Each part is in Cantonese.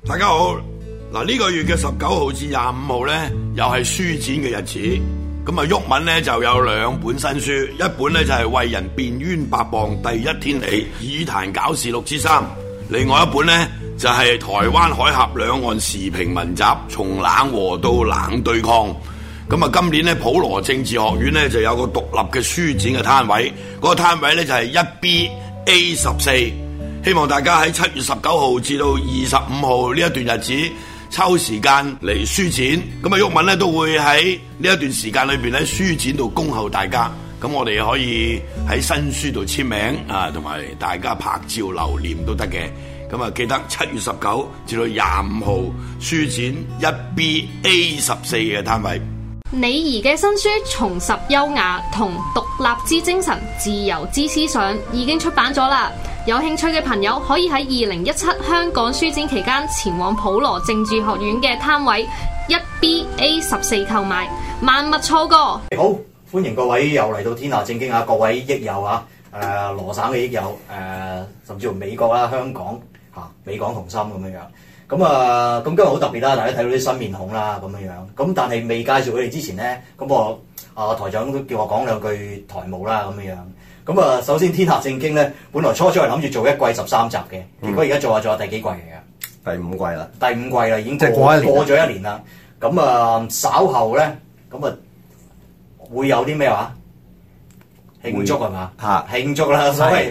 大家好，嗱呢個月嘅19號至25號咧，又係書展嘅日子。咁啊，毓民咧就有2本新書，一本咧就係《為人辯冤白謗第一天理議壇搞事錄之3》，另外一本咧就係《台灣海峽兩岸時評文集：從冷和到冷對抗》。咁啊，今年咧普羅政治學院咧就有個獨立嘅書展嘅攤位，嗰個攤位咧就係 1BA14。希望大家喺7月19號至到25號呢一段日子抽時間嚟書展，咁啊毓民咧都會喺呢一段時間裏邊喺書展度恭候大家，咁我哋可以喺新書度簽名啊，同埋大家拍照留念都得嘅。咁啊記得7月19至到25號書展 1BA14 嘅攤位。 李怡嘅新書《重拾優雅同獨立之精神、自由之思想》已經出版咗啦。有興趣嘅朋友可以喺2017香港書展期間前往普羅政治學院嘅攤位 1BA14 購買，萬勿錯過。 好，歡迎各位又嚟到天下正經啊！各位益友啊，羅省嘅益友，甚至乎美國啦、香港美港同心咁樣樣。咁今日好特別啦，大家睇到啲新面孔啦咁樣樣。咁但係未介紹佢哋之前咧，咁我台長都叫我講兩句台務啦咁樣樣。咁首先天下正經咧，本來初係諗住做一季13集嘅，結果而家做下第幾季嚟嘅？ 第5季啦。 第5季啦，已經過咗1年啦。咁稍後咧，會有啲咩話？慶祝係嘛？慶祝啦，所謂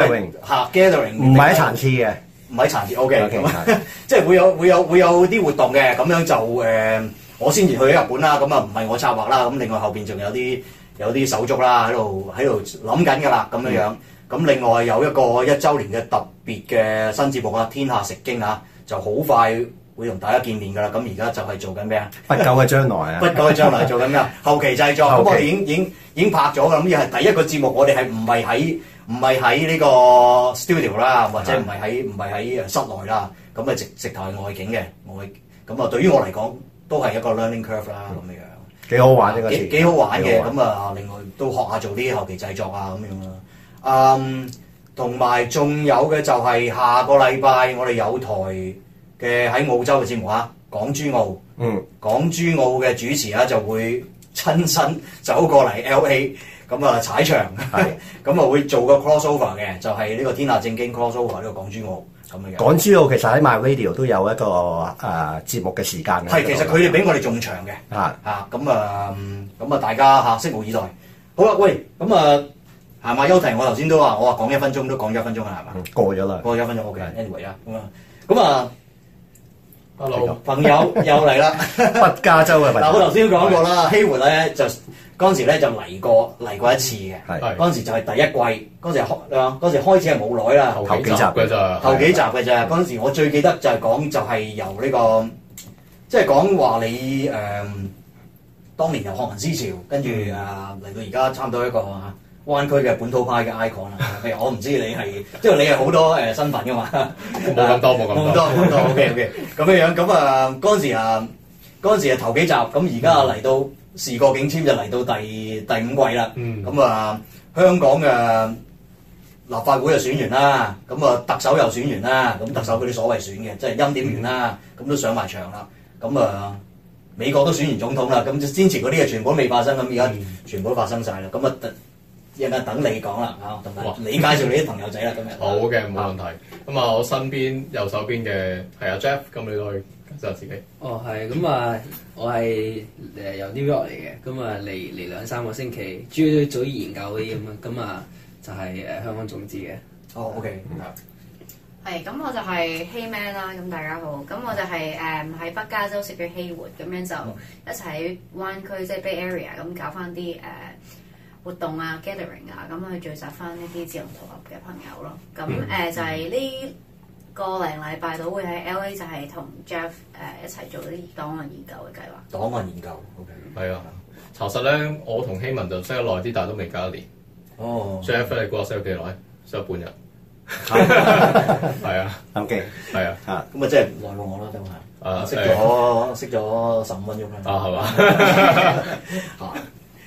gathering 唔係喺殘次嘅， 唔喺殘次 OK， 即係會有啲活動嘅，咁樣就我先至去咗日本啦，咁唔係我策劃啦，咁另外後邊仲有啲手足啦，喺度諗緊㗎啦，咁樣樣。咁另外有一個1週年嘅特別嘅新節目啊，《天下食經》啊，就好快會同大家見面㗎啦。咁而家就係做緊咩啊？ 不久嘅將來啊！ 不久嘅將來做緊咩啊？後期製作，咁我哋已經拍咗㗎。咁又係第一個節目，我哋係唔係喺呢個 studio 啦，或者唔係喺室內啦。咁直頭係外景嘅，咁對於我嚟講都係一個 learning curve 啦，咁樣樣。 幾好玩呢個詞， 幾好玩嘅。咁另外都學下做啲後期製作啊，咁樣啦。同埋仲有嘅就係下個禮拜我哋有台嘅喺澳洲嘅節目啊，港珠澳。港珠澳嘅主持啊就會親身走過嚟 LA， 咁踩場，咁會做個 crossover 嘅，就係呢個天下正經 crossover 呢個港珠澳。 港珠澳其實喺 MyRadio 都有一個節目嘅時間嘅。 係，其實佢哋比我哋仲長嘅。咁大家拭目以待。好啦，喂，係嘛？休題我頭先都話，我話講1分鐘都講咗1分鐘啦，係嘛？過咗啦。過咗1分鐘 OK。Anyway 啊，Hello 朋友又嚟啦， 北加州嘅朋友。 嗱，我頭先都講過啦，希活咧就嗰陣時咧就嚟過一次嘅。嗰陣時就係第一季，嗰時開始係冇耐啦， 頭幾集嘅咋。 嗰陣時我最記得就係講就係由呢個，即係講話你當年由學民思潮，跟住嚟到而家差唔多一個灣區嘅本土派嘅 icon 啦。譬如我唔知你係，即係你係好多身份噶嘛？ 冇咁多。 OK。咁樣咁嗰陣時頭幾集，咁而家嚟到時過境遷就嚟到第5季啦。香港嘅立法會就選完啦，特首又選完啦，咁特首嗰啲所謂選嘅，即係欽點完啦，咁都上埋場啦。美國都選完總統啦，咁先前嗰啲嘢全部都未發生，咁而家全部都發生晒啦。一陣間等你講啦，同埋你介紹你啲朋友仔啦，今日。 好嘅，冇問題。我身邊右手邊嘅係阿 Jeff，咁你都可以介紹自己。 係我係由 New York 嚟嘅，嚟2-3個星期，主要做研究嗰啲咁就係香港種子嘅。 OK。 係，咁我就係 Hey-Man 啦，咁大家好，咁我就係喺北加州食嘅希活，咁樣就一齊喺灣區即係 Bay Area 咁搞翻啲活動啊 gathering 啊，咁去聚集翻一啲志同道合嘅朋友咯。咁就係呢個零禮拜到會喺 LA 就係同 Jeff 一齊做啲檔案研究嘅計劃。 檔案研究 OK。 係啊，查實咧，我同希文就識得耐啲，但係都未夠1年。Jeff 你估我識咗幾耐？識咗半日。係啊。 OK。 係啊。 咁即係耐過我啦，真係。識咗15分鐘啦。 係嘛？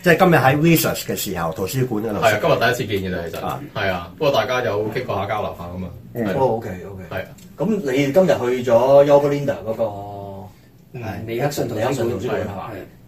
即係今日喺 research 嘅時候，圖書館嗰度。 係啊，今日第一次見嘅啫，其實係啊。不過大家有傾過下交流下噶嘛。 OK。 係啊。 咁你今日去咗 Yorba Linda 嗰個尼克遜圖書館係嘛？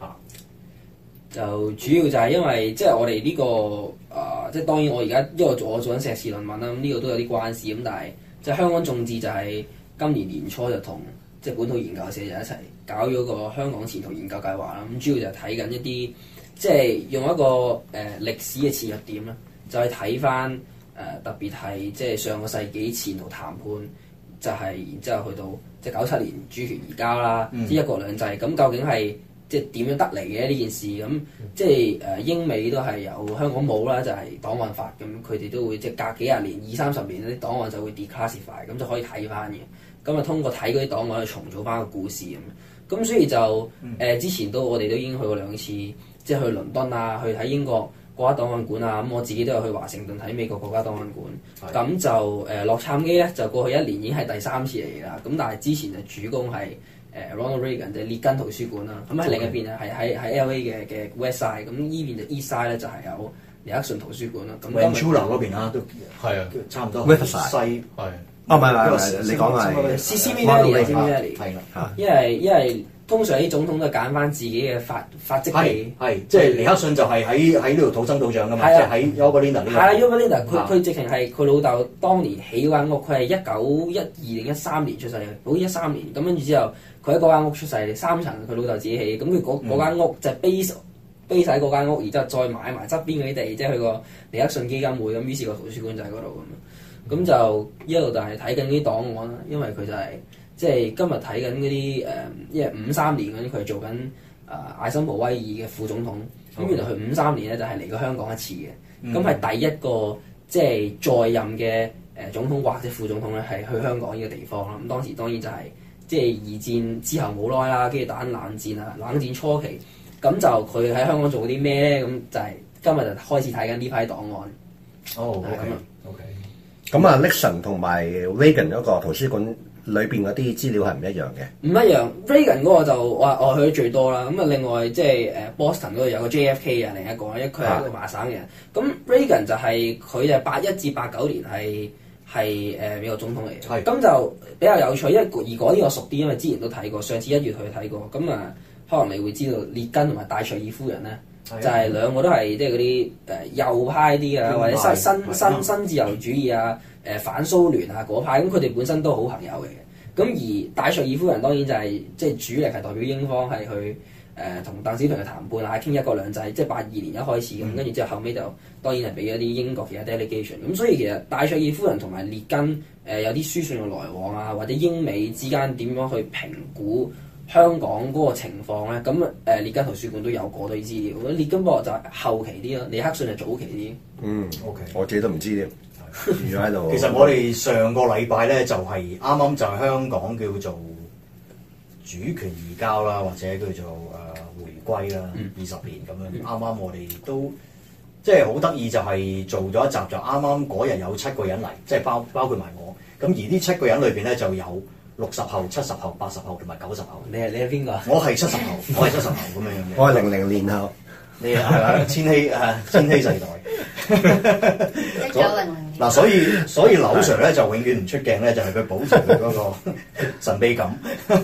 就主要就係因為即係我哋呢個即係當然我而家因為我做緊碩士論文啦，咁呢個都有啲關事咁，但係即係香港眾志就係今年年初就同即係本土研究社就一齊搞咗個香港前途研究計劃啦。咁主要就係睇緊一啲即係用一個歷史嘅切入點啦，就係睇翻特別係即係上個世紀前途談判，就係然之後去到即係97年主權移交啦，即係一國兩制咁究竟係即係點樣得嚟嘅呢件事咁，即係英美都係有香港冇啦，就係檔案法咁，佢哋都會即係隔幾廿年20-30年啲檔案就會 declassify， 咁就可以睇翻嘅。咁啊通過睇嗰啲檔案去重組翻個故事咁所以就之前我哋都已經去過2次，即係去倫敦啊，去睇英國國家檔案館啊，咁我自己都有去華盛頓睇美國國家檔案館。咁就洛杉磯咧，就過去1年已經係第3次嚟㗎啦。咁但係之前就主攻係Ronald Reagan 嘅列根圖書館啦。咁喺另一邊咧係喺 LA 嘅 West Side， 咁依邊就 East Side 咧就係有尼克遜圖書館啦。咁 Ventura 嗰邊啦，都係啊， 差唔多。 Riverside 西係。唔係，你講係 Simi Valley 係啦，因為通常啲總統都揀翻自己嘅發跡地， 係即係尼克遜就係喺呢度土生土長噶嘛，即係喺 Yorba Linda 呢個。係啊 ，Yorba Linda 佢直情係佢老豆當年起嗰間屋，佢係1912定13年出世嘅，好似13年咁跟住之後，佢喺嗰間屋出世，3層佢老豆自己起，咁佢嗰間屋就係 base 喺嗰間屋，然之後再買埋側邊嗰啲地，即係佢個尼克遜基金會咁，於是個圖書館就喺嗰度咁就一路就係睇緊啲檔案啦，因為佢就係即係今日睇緊嗰啲因為53年嗰啲佢係做緊艾森豪威爾嘅副總統，咁原來佢53年咧就係嚟過香港一次嘅，咁係第一個即係在任嘅總統或者副總統咧係去香港呢個地方啦。咁當時當然就係即係2戰之後冇耐啦，跟住打緊冷戰啊，冷戰初期，咁就佢喺香港做啲咩咧？咁就係今日就開始睇緊呢批檔案。 哦， 係咁啊。 咁啊 Nixon 同埋 Reagan 嗰個圖書館裏邊嗰啲資料係唔一樣嘅。唔一樣 ，Reagan 嗰個就我去咗最多啦。咁啊，另外即係Boston 嗰度有個 JFK 啊，另一個，因為佢係一個麻省嘅人。咁 Reagan 就係佢就81至89年係美國總統嚟嘅。咁就比較有趣，因為而嗰啲我熟啲，因為之前都睇過，上次1月去睇過。咁啊，可能你會知道列根同埋戴卓爾夫人咧。就係兩個都係即係嗰啲右派啲啊，或者新自由主義啊，反蘇聯啊嗰派，咁佢哋本身都好朋友嚟嘅。咁而戴卓爾夫人當然就係即係主力係代表英方係去同鄧小平嘅談判啊，傾一國兩制，即係82年一開始咁，跟住之後後尾就當然係俾一啲英國其他 delegation。咁所以其實戴卓爾夫人同埋列根有啲書信嘅來往啊，或者英美之間點樣去評估香港嗰個情況咧，咁列根圖書館都有嗰堆資料。列根博就係後期啲咯，尼克遜係早期啲。 OK， 我自己都唔知添，住咗喺度。 其實我哋上個禮拜咧就係啱啱就係香港叫做主權移交啦，或者叫做回歸啦，20年咁樣。啱啱我哋都即係好得意，就係做咗一集，就啱啱嗰日有7個人嚟，即係包括埋我。咁而呢7個人裏邊咧就有60後、70後、80後同埋90後。 你係邊個？ 我係70後，我係70後咁樣嘅。 我係00年後。 你係咪千禧世代 ？1900 嗱，所以劉 Sir 咧就永遠唔出鏡咧，就係佢保持佢嗰個神秘感。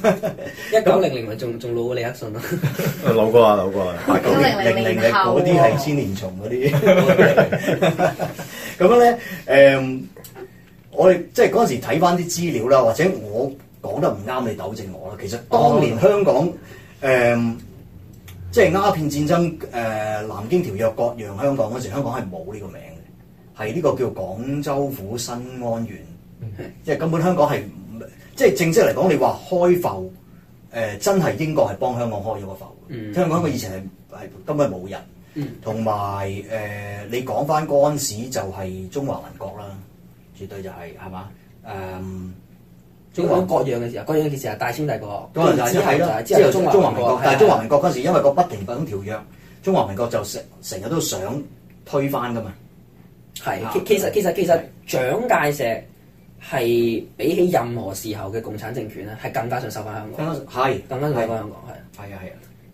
1900咪仲老過尼克遜咯。 老過啊 ！1900嘅嗰啲係千年蟲嗰啲。咁樣咧，我哋即係嗰陣時睇翻啲資料啦，或者我講得唔啱，你糾正我啦。其實當年香港即係鴉片戰爭南京條約割讓香港嗰時，香港係冇呢個名嘅，係呢個叫廣州府新安縣，即係根本香港係即係正式嚟講，你話開埠真係英國係幫香港開咗個埠，香港嘅以前係根本冇人，同埋你講翻嗰陣時就係中華民國啦，絕對就係嘛中華割讓嘅時候，割讓嘅時候係大清帝國， 嗰陣就係啦，之後中華民國，但係中華民國嗰陣時因為個不平等條約，中華民國就成日都想推翻噶嘛。 係，其實蔣介石係比起任何時候嘅共產政權咧，係更加想收翻香港。 係， 更加想收翻香港，係。 係啊。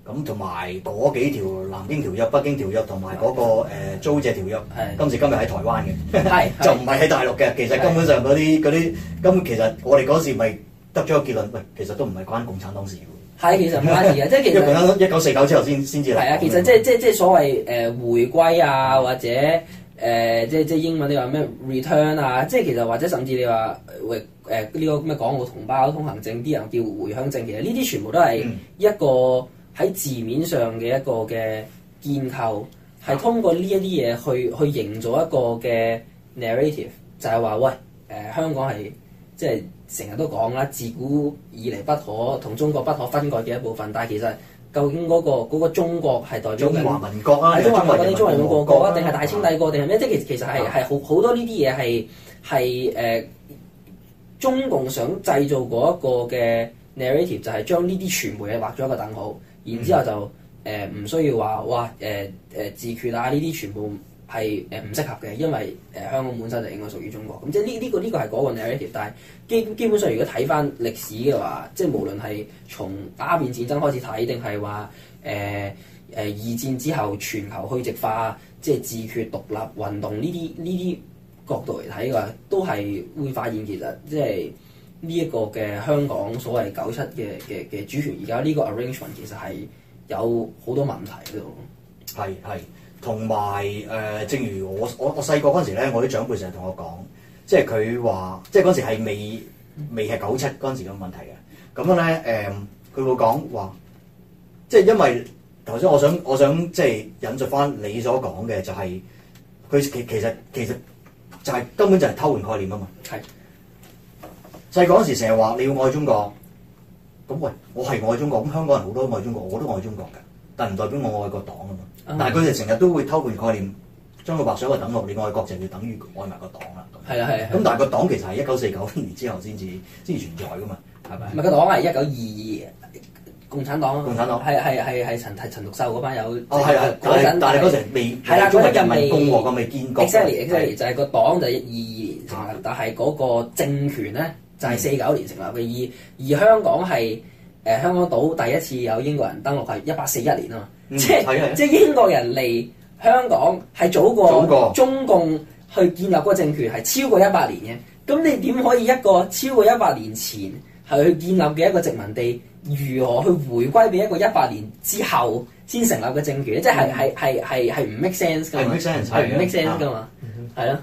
咁同埋嗰幾條南京條約、北京條約同埋嗰個租借條約，今時今日喺台灣嘅，就唔係喺大陸嘅。其實根本上嗰啲，咁其實我哋嗰時咪得咗個結論，喂，其實都唔係關共產黨事喎。 係，其實唔關事嘅，即係其實 1949之後先至嚟。 係啊，其實即係所謂回歸啊，或者即英文你話咩 return 啊，即係其實或者甚至你話呢個咩港澳同胞通行證，啲人叫回鄉證，其實呢啲全部都係一個喺字面上嘅一個嘅建構，係通過呢一啲嘢去營造一個嘅 narrative， 就係話喂香港係即係成日都講啦，自古以嚟不可同中國不可分割嘅一部分，但係其實究竟嗰個中國係代表中華民國啊， 中華民國定中華民國啊，定係大清帝國定係咩？即係其實係好多呢啲嘢係中共想製造嗰一個嘅 narrative， 就係將呢啲全部嘢畫咗一個等號。然之後就唔需要話哇自決啊，呢啲全部係唔適合嘅，因為香港本身就應該屬於中國。咁即係呢個係嗰個 narrative， 但係基本上如果睇翻歷史嘅話，即係無論係從鴉片戰爭開始睇，定係話二戰之後全球去殖化，即係自決獨立運動呢啲角度嚟睇嘅話，都係會發現其實即係。呢一個嘅香港所謂97嘅主權，而家呢個 arrangement 其實係有好多問題喺度。 係，同埋正如我細個嗰陣時咧，我啲長輩成日同我講，即係佢話，即係嗰陣時係未係97嗰陣時嘅問題嘅。咁樣咧佢會講話，即係因為頭先我想即係引述翻你所講嘅，就係佢其實就係根本就係偷換概念啊嘛。係。細個嗰時成日話你要愛中國，咁喂，我係愛中國，咁香港人好多都愛中國，我都愛中國㗎，但唔代表我愛個黨啊嘛。但係佢哋成日都會偷換概念，將個畫上一個等號，你愛國就要等於愛埋個黨啦。 係啊。咁但係個黨其實係1949年之後先至存在㗎嘛，係咪？ 唔係個黨係1922共產黨。係陳獨秀嗰班有。 但係嗰陣未係啦，嗰陣人民共和國未建國。 exactly 就係個黨就22年成立，但係嗰個政權咧。就係49年成立嘅，而香港係香港島第一次有英國人登陸係1841年啊嘛，即係英國人嚟香港係早過中共去建立嗰個政權係超過100年嘅，咁你點可以一個超過100年前係去建立嘅一個殖民地，如何去回歸俾一個100年之後先成立嘅政權咧？即係唔 make sense 㗎嘛，係唔 make sense 㗎嘛，係咯。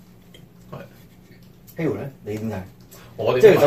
係。Hero 咧，你點睇？ 即係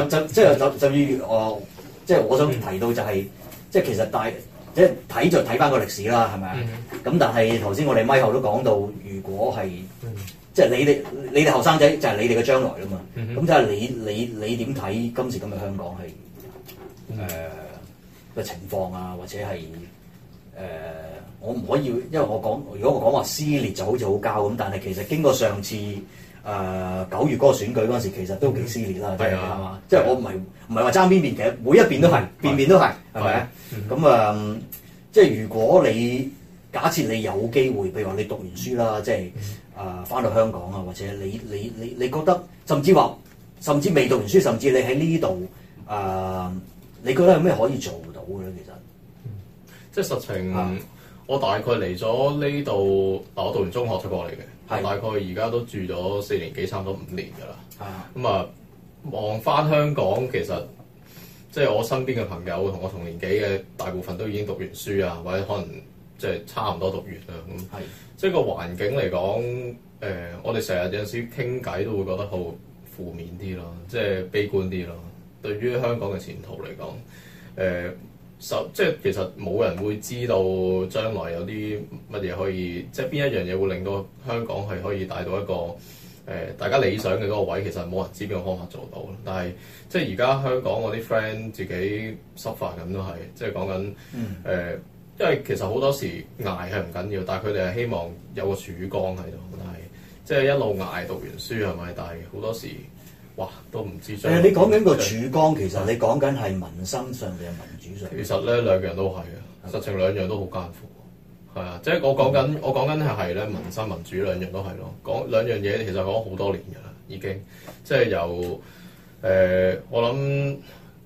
即係我想提到就係，即係其實即係睇就睇翻個歷史啦，係咪啊？咁但係頭先我哋咪後都講到，如果係即係你哋後生仔就係你哋嘅將來啦嘛。咁就係你點睇今時今日香港係嘅情況啊？或者係我唔可以，因為如果我講話撕裂就好似好膠咁，但係其實經過上次。9月嗰個選舉嗰陣時，其實都幾撕裂啦，係嘛？即係我唔係話爭邊邊，其實每一邊都係，邊都係，係咪啊？咁即係如果你假設你有機會，譬如話你讀完書啦，即係翻到香港啊，或者你覺得，甚至未讀完書，甚至你喺呢度你覺得有咩可以做到嘅咧？其實即係實情，我大概嚟咗呢度，我讀完中學出過嚟嘅。大概而家都住咗4年幾，差唔多5年㗎啦。咁望翻香港，其實即係我身邊嘅朋友同我同年紀嘅大部分都已經讀完書啊，或者可能即係差唔多讀完啦。咁即係個環境嚟講，我哋成日有陣時傾偈都會覺得好負面啲咯，即係悲觀啲咯。對於香港嘅前途嚟講，即係其實冇人會知道將來有啲乜嘢可以，即係邊一樣嘢會令到香港係可以帶到一個大家理想嘅嗰個位，其實冇人知邊個方法做到。但係即係而家香港我啲 friend 自己 suffer 咁都係，即係講緊因為其實好多時捱係唔緊要，但係佢哋係希望有個曙光喺度。但係即係一路捱讀完書係咪？但係好多時。哇！都唔知你講緊個曙光，其實你講緊係民生上定係民主上？ 其實咧兩樣都係嘅，實情兩樣都好艱苦。係啊，即係我講緊係咧民生民主兩樣都係咯。講兩樣嘢其實講好多年㗎啦，已經即係由我諗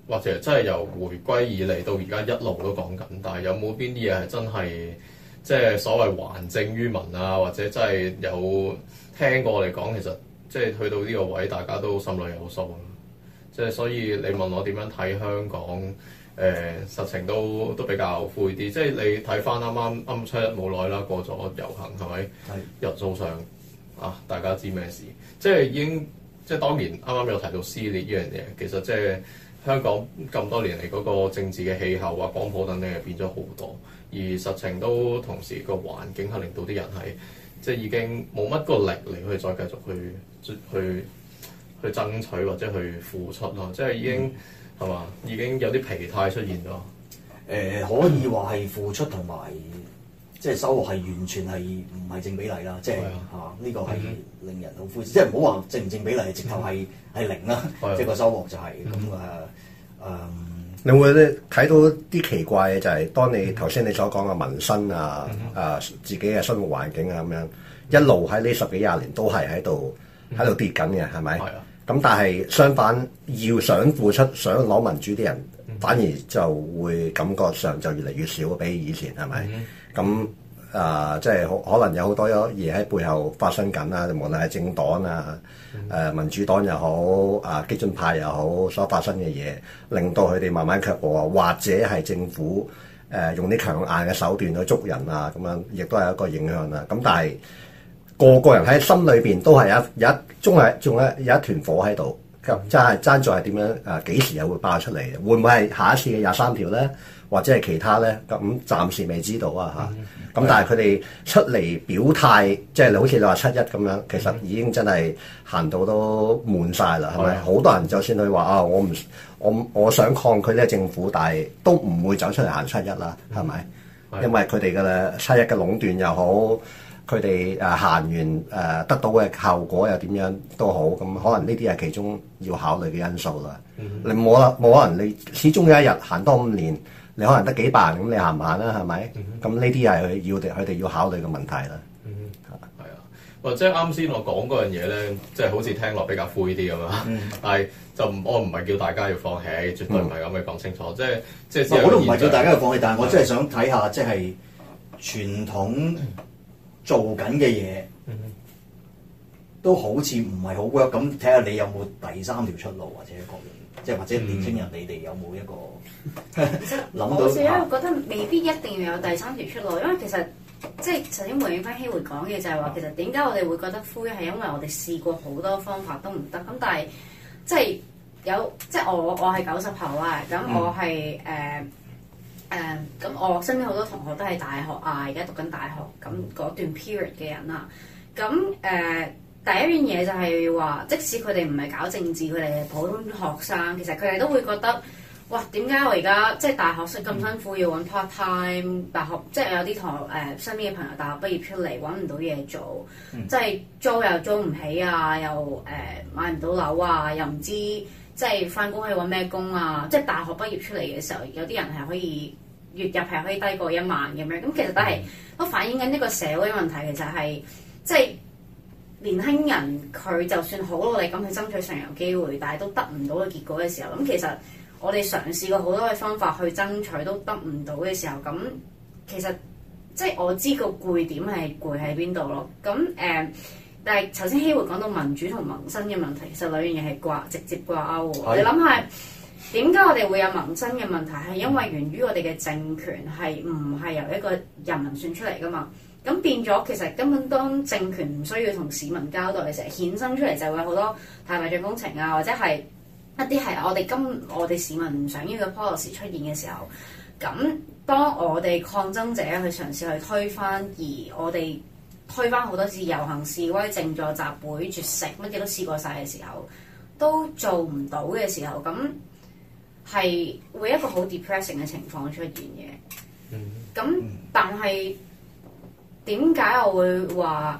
或者真係由回歸以嚟到而家一路都講緊，但係有冇邊啲嘢係真係即係所謂還政於民啊，或者真係有聽過我哋講，其實即係去到呢個位，大家都心裏有數。即係所以你問我點樣睇香港？實情都比較灰啲，即係你睇翻啱7日冇耐啦，過咗遊行係咪？人數上啊，大家知咩事？即係已經即係當然啱啱有提到撕裂呢樣嘢，其實即係香港咁多年嚟嗰個政治嘅氣候啊、光譜等等係變咗好多，而實情都同時個環境係令到啲人係即係已經冇乜個力嚟去再繼續去爭取或者去付出咯，即係已經。係嘛？已經有啲疲態出現咗。 可以話係付出同埋即係收穫係完全係唔係正比例啦，即係呢個係令人好灰，即係唔好話正唔正比例，直頭係零啦，即係個收穫就係咁你會咧睇到啲奇怪嘅就係，當你頭先你所講嘅民生啊、自己嘅生活環境啊咁樣，一路喺呢10幾20年都係喺度跌緊嘅，係咪？咁但係相反，要想付出、想攞民主啲人，反而就會感覺上就越嚟越少，比起以前係咪？咁即係可能有好多嘢喺背後發生緊啦，無論係政黨啊、民主黨又好、激進派又好，所發生嘅嘢，令到佢哋慢慢卻步啊，或者係政府用啲強硬嘅手段去捉人啊，咁樣亦都係一個影響啦。咁但係個人喺心裏邊都係仲有一團火喺度，爭在係點樣幾時又會爆出嚟？會唔會係下一次嘅23條咧，或者係其他咧？咁暫時未知道啊嚇。咁但係佢哋出嚟表態，即係好似你話7·1咁樣，其實已經真係行到都悶晒啦，係咪？好多人就算佢話我想抗拒呢個政府，但係都唔會走出嚟行7·1啦，係咪？因為佢哋嘅7·1嘅壟斷又好。佢哋行完得到嘅效果又點樣都好，咁可能呢啲係其中要考慮嘅因素啦。你冇可能，你始終有一日行多5年，你可能得幾百人，咁你行唔行啦？係咪？咁呢啲係佢哋要考慮嘅問題啦。 係啊，或者啱先我講嗰樣嘢咧，即係好似聽落比較灰啲咁啊。但係我唔係叫大家要放棄，絕對唔係咁嘅講清楚。即係我都唔係叫大家要放棄，但係我真係想睇下，即係傳統。做緊嘅嘢都好似唔係好 work，咁睇下你有冇第3條出路，或者各樣，即係或者年輕人你哋有冇一個諗到？ 我自己覺得未必一定要有第3條出路，因為其實即係首先回應翻希活講嘅就係話，其實點解我哋會覺得灰係因為我哋試過好多方法都唔得，咁但係即係我係90後啊，咁我係咁我身邊好多同學都係大學啊，而家讀緊大學，咁嗰段 period 嘅人啦。咁第一樣嘢就係話，即使佢哋唔係搞政治，佢哋係普通學生，其實佢哋都會覺得，哇，點解我而家即係大學生咁辛苦要揾 part time？ 大學即係有啲同學身邊嘅朋友大學畢業出嚟揾唔到嘢做，即係租又租唔起啊，又買唔到樓啊，又唔知。即係翻工可以揾咩工啊！即係大學畢業出嚟嘅時候，有啲人係可以月入係可以低過1萬咁樣。咁其實都反映緊一個社會問題，其實係即係年輕人佢就算好努力咁去爭取上游機會，但係都得唔到嘅結果嘅時候，咁其實我哋嘗試過好多嘅方法去爭取都得唔到嘅時候，咁其實即係我知個攰點係攰喺邊度咯。咁但係頭先希活講到民主同民生嘅問題，其實兩樣嘢係直接掛鈎喎。你諗下點解我哋會有民生嘅問題？係因為源於我哋嘅政權係唔係由一個人民選出嚟噶嘛？咁變咗其實根本當政權唔需要同市民交代嘅時候，衍生出嚟就會有好多大白象工程啊，或者係一啲係我哋市民唔想要嘅 policy 出現嘅時候，咁當我哋抗爭者去嘗試去推翻，而我哋推翻好多次遊行示威、靜坐集會、絕食，乜嘢都試過晒嘅時候，都做唔到嘅時候，咁係會一個好 depressing 嘅情況出現嘅。咁但係點解我會話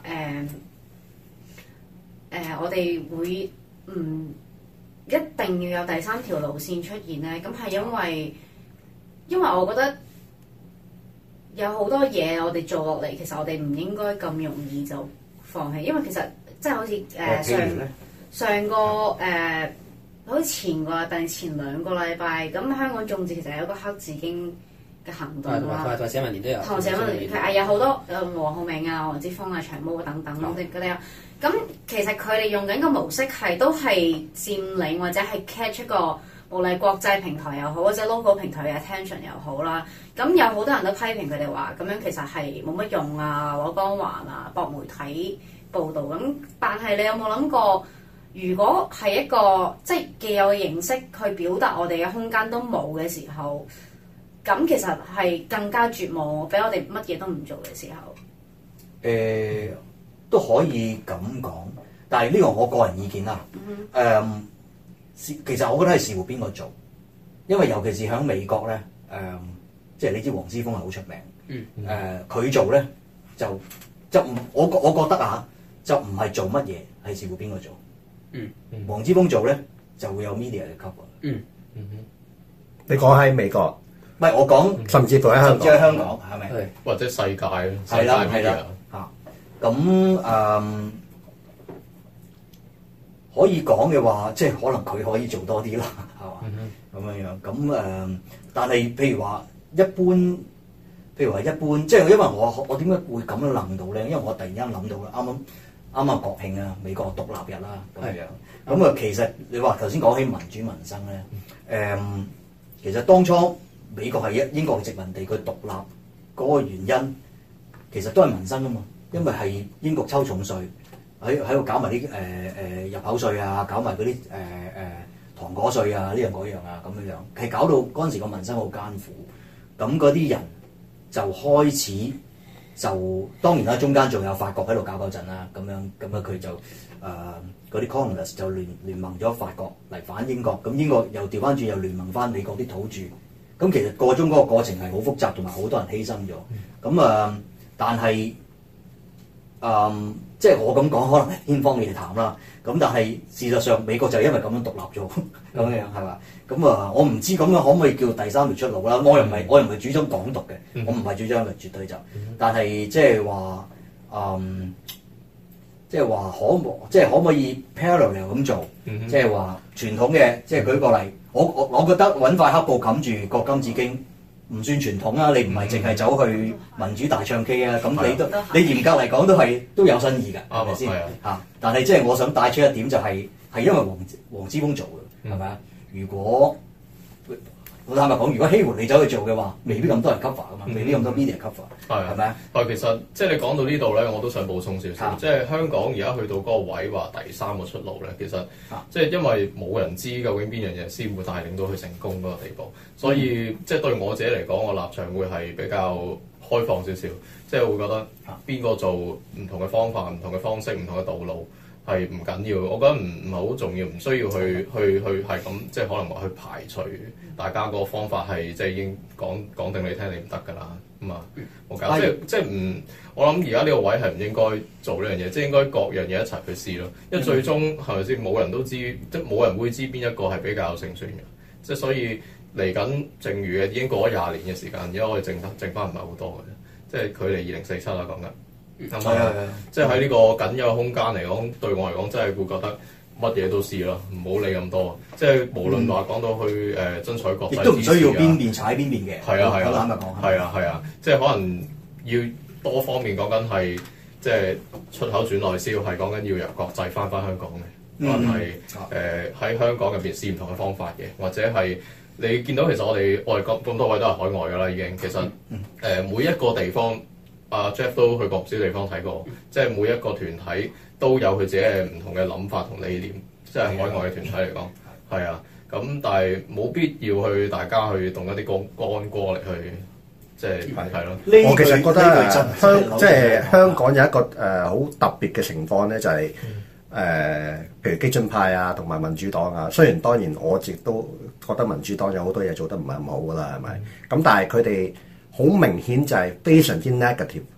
我哋會唔一定要有第3條路線出現咧？咁係因為我覺得。有好多嘢我哋做落嚟，其實我哋唔應該咁容易就放棄，因為其實即係好似上個好似前個定前2個禮拜，咁香港眾志其實有一個黑字經嘅行動啦， 同社民連都有， 同社民連係有好多黃浩銘啊、黃之鋒啊、長毛等等嗰啲啊。咁其實佢哋用緊個模式都係佔領或者係 catch 一個無論國際平台又好，或者 local 平台嘅 attention 又好啦。咁有好多人都批評佢哋話咁樣其實係冇乜用啊，攞光環啊，博媒體報導咁。但係你有冇諗過，如果係一個即係既有嘅形式去表達我哋嘅空間都冇嘅時候，咁其實係更加絕望，俾我哋乜嘢都唔做嘅時候。 都可以咁講，但係呢個我個人意見啦。其實我覺得係視乎邊個做，因為尤其是喺美國咧，即係你知黃之鋒係好出名。佢做咧就唔，我覺得啊，就唔係做乜嘢，係視乎邊個做。黃之鋒做咧就會有 media 嘅 cover。 你講喺美國， 唔係我講， 甚至乎喺香港， 甚至喺香港係咪？ 或者世界係啦係啦嚇。咁可以講嘅話，即係可能佢可以做多啲啦，係嘛？咁樣樣咁但係譬如話一般，即係因為我點解會咁樣諗到咧？因為我突然間諗到啦，啱啱國慶啊，美國獨立日啦咁樣。咁其實你話頭先講起民主民生咧，其實當初美國係英國殖民地，佢獨立嗰個原因其實都係民生啊嘛。因為係英國抽重稅，喺度搞埋啲入口稅啊，搞埋嗰啲糖果稅啊，呢樣嗰樣啊咁樣，係搞到嗰陣時個民生好艱苦。咁嗰啲人就開始就當然啦，中間仲有法國喺度搞震啦，咁樣佢就嗰啲 colonists 就聯盟咗法國嚟反英國，咁英國又調翻轉又聯盟翻美國啲土著。咁其實個中嗰個過程係好複雜，同埋好多人犧牲咗。咁但係即係我咁講，可能係天方夜譚啦。咁但係事實上，美國就係因為咁樣獨立咗，咁樣係嘛？咁我唔知咁樣可唔可以叫第三條出路啦？我又唔係主張港獨嘅，我唔係主張嘅，絕對就。但係即係話即係話可唔可以 parallel 咁做？即係話傳統嘅，即係舉個例，我覺得揾塊黑布冚住國金紫荊唔算傳統啊！你唔係淨係走去民主大唱 K 啊，咁你嚴格嚟講都有新意㗎，係咪先嚇？但係即係我想帶出一點就係因為黃之鋒做嘅，係咪啊？如果我坦白講，如果希滙你走去做嘅話，未必咁多人 cover 㗎嘛，未必咁多 media cover， 係咪啊？ 但係其實即係你講到呢度咧，我都想補充少少，即係香港而家去到嗰個位話第三個出路咧，其實即係因為冇人知究竟邊樣嘢先會帶領到佢成功嗰個地步，所以即係對我自己嚟講，我立場會係比較開放少少，即係會覺得邊個做唔同嘅方法、唔同嘅方式、唔同嘅道路。係唔緊要，我覺得唔係好重要，唔需要去係咁，即係可能話去排除大家個方法係即係已經講定你聽，你唔得㗎啦，咁啊冇搞，即係唔，我諗而家呢個位係唔應該做呢樣嘢，即係應該各樣嘢一齊去試咯，因為最終係咪先冇人都知，即係冇人會知邊一個係比較勝算嘅，即係所以嚟緊剩餘嘅已經過咗20年嘅時間，而家我哋剩翻唔係好多嘅啫，即係距離2047啦講緊。即係喺呢個僅有空間嚟講，對我嚟講真係會覺得乜嘢都試咯，唔好理咁多。即係無論話講到去爭取國際支持啊，亦都唔需要邊邊踩邊邊嘅。係啊，係啊，即係可能要多方面講緊係，即係出口轉內銷，係講緊要由國際翻香港嘅，可能係喺香港入邊試唔同嘅方法嘅，或者係你見到其實我哋咁多位都係海外㗎啦，已經其實每一個地方。Jeff 都去過唔少地方睇過，即係每一個團體都有佢自己嘅唔同嘅諗法同理念，即係海外嘅團體嚟講，係啊。咁但係冇必要去大家去動一啲干戈嚟去，即係係咯。 我其實覺得即係香港有一個好特別嘅情況咧，就係譬如激進派啊，同埋民主黨啊。雖然當然我亦都覺得民主黨有好多嘢做得唔係咁好噶啦，係咪？咁但係佢哋好明顯就係非常之 negative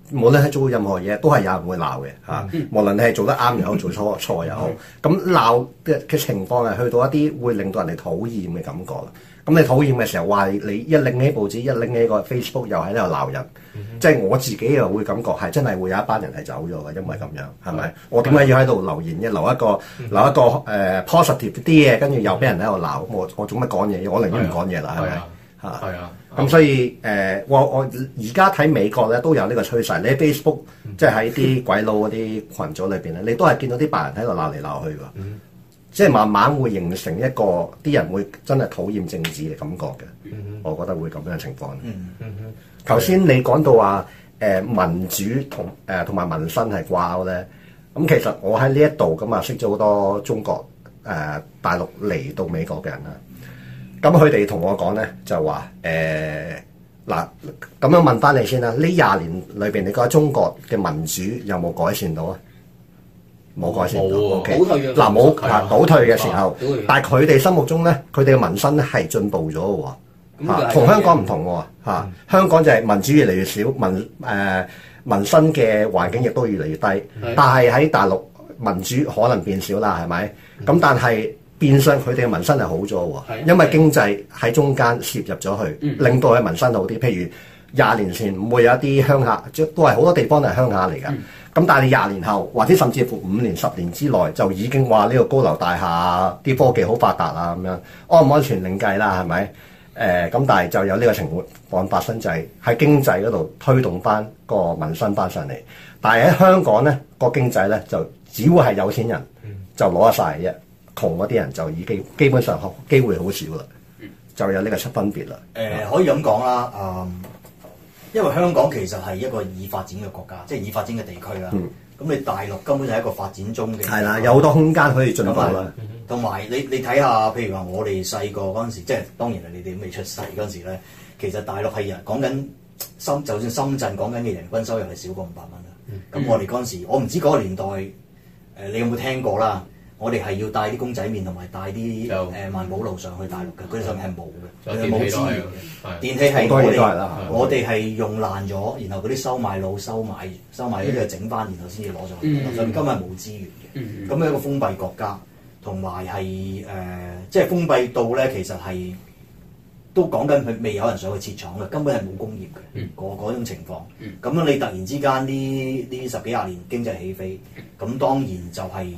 無論係做任何嘢，都係有人會鬧嘅嚇。無論你係做得啱又好，做錯又好，咁鬧嘅情況係去到一啲會令到人哋討厭嘅感覺啦。咁你討厭嘅時候，話你一拎起報紙，一拎起個 Facebook 又喺度鬧人，即係我自己又會感覺係真係會有一班人係走咗嘅，因為咁樣係咪？我點解要喺度留言嘅？留一個positive 啲嘢，跟住又俾人喺度鬧，我做乜講嘢？我寧願唔講嘢啦，係咪？嚇係啊！咁所以我而家睇美國咧都有呢個趨勢。你喺 Facebook 即係喺啲鬼佬嗰啲群組裏邊咧，你都係見到啲白人喺度鬧嚟鬧去㗎。即係慢慢會形成一個啲人會真係討厭政治嘅感覺嘅，我覺得會咁樣嘅情況。頭先你講到話民主同埋民生係掛鈎咧，咁其實我喺呢一度咁啊識咗好多中國大陸嚟到美國嘅人啦，咁佢哋同我講咧就話嗱咁樣問翻你先啦，呢20年裏邊你覺得中國嘅民主有冇改善到啊？冇改善到 ，OK。嗱冇倒退嘅時候，但係佢哋心目中咧，佢哋嘅民生咧係進步咗嘅喎，同香港唔同喎嚇。香港就係民主越嚟越少，民生嘅環境亦都越嚟越低。但係喺大陸民主可能變少啦，係咪？咁但係變相佢哋嘅民生係好咗喎，因為經濟喺中間涉入咗去，令到佢民生好啲。譬如20年前唔會有一啲鄉下，即都係好多地方都係鄉下嚟㗎。咁但係你20年後，或者甚至乎5年、10年之內，就已經話呢個高樓大廈啲科技好發達啊咁樣，安唔安全另計啦，係咪？咁但係就有呢個情況發生，就係喺經濟嗰度推動翻個民生翻上嚟。但係喺香港咧，個經濟咧就只會係有錢人就攞得晒啫，窮嗰啲人就已經基本上機會好少啦，就有呢個分別啦。 可以咁講啦，因為香港其實係一個已發展嘅國家，即係已發展嘅地區啦。咁你大陸根本就係一個發展中嘅， 係啦，有好多空間可以進步啦。 同埋你睇下，譬如話我哋細個嗰陣時，即係當然係你哋都未出世嗰陣時咧，其實大陸係講緊就算深圳講緊嘅人均收入係少過500蚊啦。咁我哋嗰陣時，我唔知嗰個年代你有冇聽過啦？我哋係要帶啲公仔麵同埋帶啲萬寶路上去大陸嘅，佢哋上面係冇嘅，佢哋冇資源嘅。電器係我哋係用爛咗，然後嗰啲收買佬收買嗰啲整翻，然後先至攞上去。上面根本係冇資源嘅。咁係一個封閉國家，同埋係即係封閉到咧，其實係都講緊佢未有人上去設廠嘅，根本係冇工業嘅嗰種情況。咁樣你突然之間呢10幾20年經濟起飛，咁當然就係。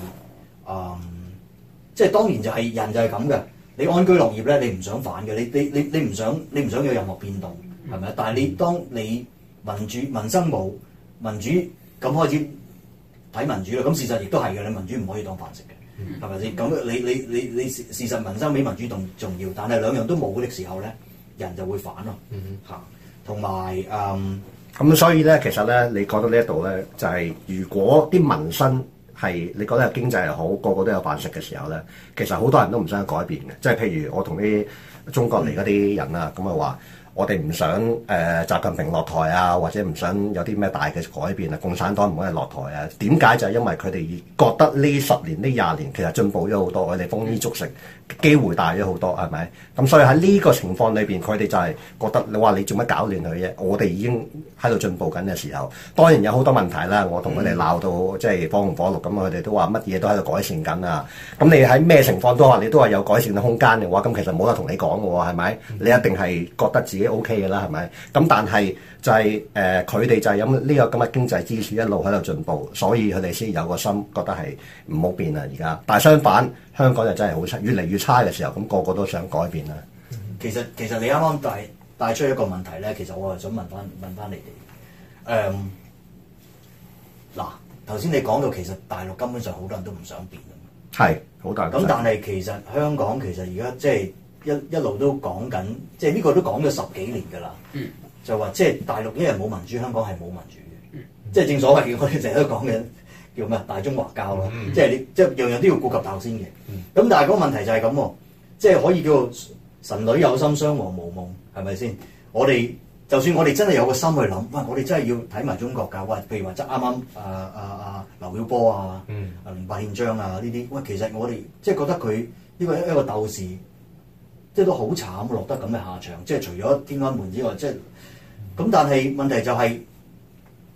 即係當然就係人就係咁嘅，你安居樂業咧，你唔想反嘅，你唔想有任何變動，係咪？但係當你民生冇民主咁開始睇民主啦，咁事實亦都係嘅，你民主唔可以當飯食嘅，係咪先？咁你事實民生比民主重要，但係兩樣都冇嘅時候咧，人就會反咯嚇，同埋咁所以咧，其實咧，你講到呢一度咧，就係如果啲民生係你覺得經濟係好，個個都有飯食嘅時候咧，其實好多人都唔想改變嘅。即係譬如我同啲中國嚟嗰啲人啊，咁啊話我哋唔想習近平落台啊，或者唔想有啲咩大嘅改變啊，共產黨唔可以落台啊。點解？就係因為佢哋覺得呢10年、呢20年其實進步咗好多，佢哋豐衣足食，機會大咗好多，係咪？咁所以喺呢個情況裏邊，佢哋就係覺得你話你做乜搞亂佢啫？我哋已經喺度進步緊嘅時候，當然有好多問題啦。我同佢哋鬧到即係火紅火綠咁，佢哋都話乜嘢都喺度改善緊啊。咁你喺咩情況都話你都話有改善嘅空間嘅話，咁其實冇得同你講嘅喎，係咪？你一定係覺得自己 OK 嘅啦，係咪？咁但係就係佢哋就係有呢個咁嘅經濟支柱一路喺度進步，所以佢哋先有個心覺得係唔好變啊而家。但係相反，香港就真係好差，越嚟越差嘅時候，咁個個都想改變啦。 其實你啱啱帶出一個問題咧，其實我係想問翻你哋。嗱，頭先你講到其實大陸根本上好多人都唔想變啊。係，好大。咁但係其實香港其實而家即係一路都講緊，即係呢個都講咗10幾年㗎啦。就話即係大陸一日冇民主，香港係冇民主嘅。即係正所謂我哋成日都講嘅叫咩大中華膠啦。即係你即係樣樣都要顧及頭先嘅。咁但係嗰個問題就係咁喎，即係可以叫做神女有心，襄王無夢，係咪先？我哋就算我哋真係有個心去諗，喂，我哋真係要睇埋中國㗎。喂，譬如話即係啱啱劉曉波啊、08憲章啊呢啲，喂，其實我哋即係覺得佢呢個一個鬥士，即係都好慘，落得咁嘅下場。即係除咗天安門之外，即係咁，但係問題就係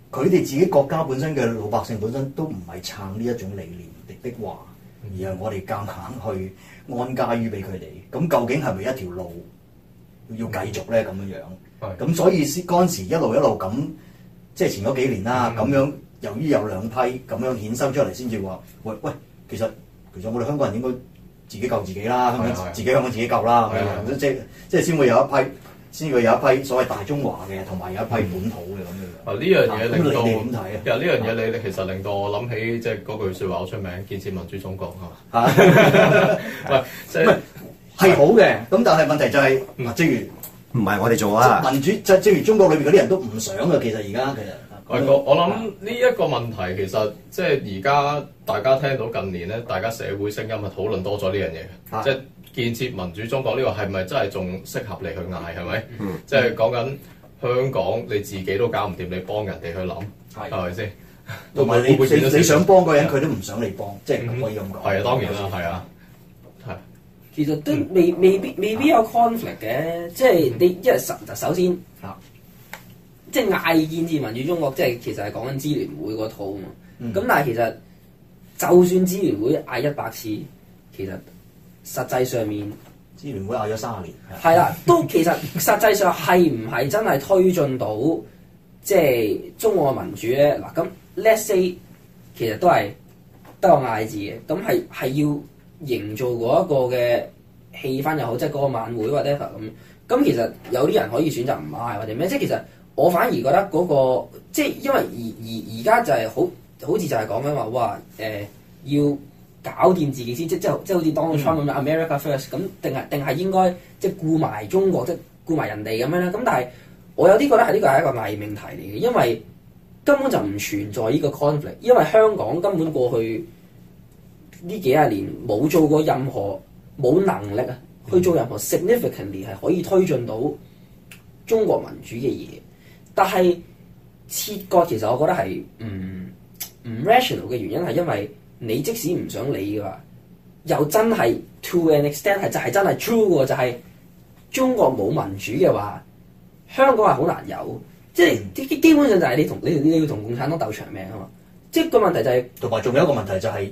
佢哋自己國家本身嘅老百姓本身都唔係撐呢一種理念的話，而係我哋夾硬去安家於俾佢哋。咁究竟係咪一條路要繼續咧？咁樣，咁所以嗰陣時一路咁，即係前嗰幾年啦，咁樣由於有兩批咁樣衍生出嚟，先至話喂，其實我哋香港人應該自己救自己啦，香港自己救啦，即係先會有一批所謂大中華嘅，同埋有一批本土嘅咁樣。 呢樣嘢令到， 你點睇啊？ 其實呢樣嘢你其實令到我諗起即係嗰句説話好出名，建設民主中國係嘛？喂，即係好嘅，咁但係問題就係，正如唔係我哋做啊， 民主就正如中國裏邊嗰啲人都唔想嘅，其實而家我諗呢一個問題其實即係而家大家聽到近年咧，大家社會聲音係討論多咗呢樣嘢嘅，即係建設民主中國呢個係咪真係仲適合你去嗌係咪？即係講緊香港你自己都搞唔掂，你幫人哋去諗係咪先？ 同埋你想幫個人，佢都唔想你幫，即係可以咁講。 係啊，當然啦，係啊。 其實都未必有 conflict 嘅，即係你因為首先即係嗌建設民主中國，即係其實係講緊支聯會嗰套啊嘛。咁但係其實就算支聯會嗌100次，其實實際上面支聯會嗌咗30年， 係啦，都其實實際上係唔係真係推進到即係中國嘅民主咧？嗱，咁 let's say 其實都係得個嗌字嘅，咁係要營造嗰一個嘅氣氛又好，即係嗰個晚會或者咁。咁其實有啲人可以選擇唔嗌或者咩，即係其實我反而覺得嗰個即係因為而家就係好似就係講緊話哇要搞掂自己先，即係好似 Donald Trump 咁樣 America first 咁，定係應該即係顧埋中國，即係顧埋人哋咁樣咧？咁但係我有啲覺得係呢個係一個偽命題嚟嘅，因為根本就唔存在呢個 conflict，因為香港根本過去呢幾廿年冇做過任何冇能力啊去做任何 significantly 係可以推進到中國民主嘅嘢，但係切割其實我覺得係唔 rational 嘅原因係因為你即使唔想理嘅話，又真係 to an extent 係就係真係 true 嘅喎，就係中國冇民主嘅話，香港係好難有，即係基本上就係你要同共產黨鬥長命啊嘛，即係個問題就係同埋仲有一個問題就係，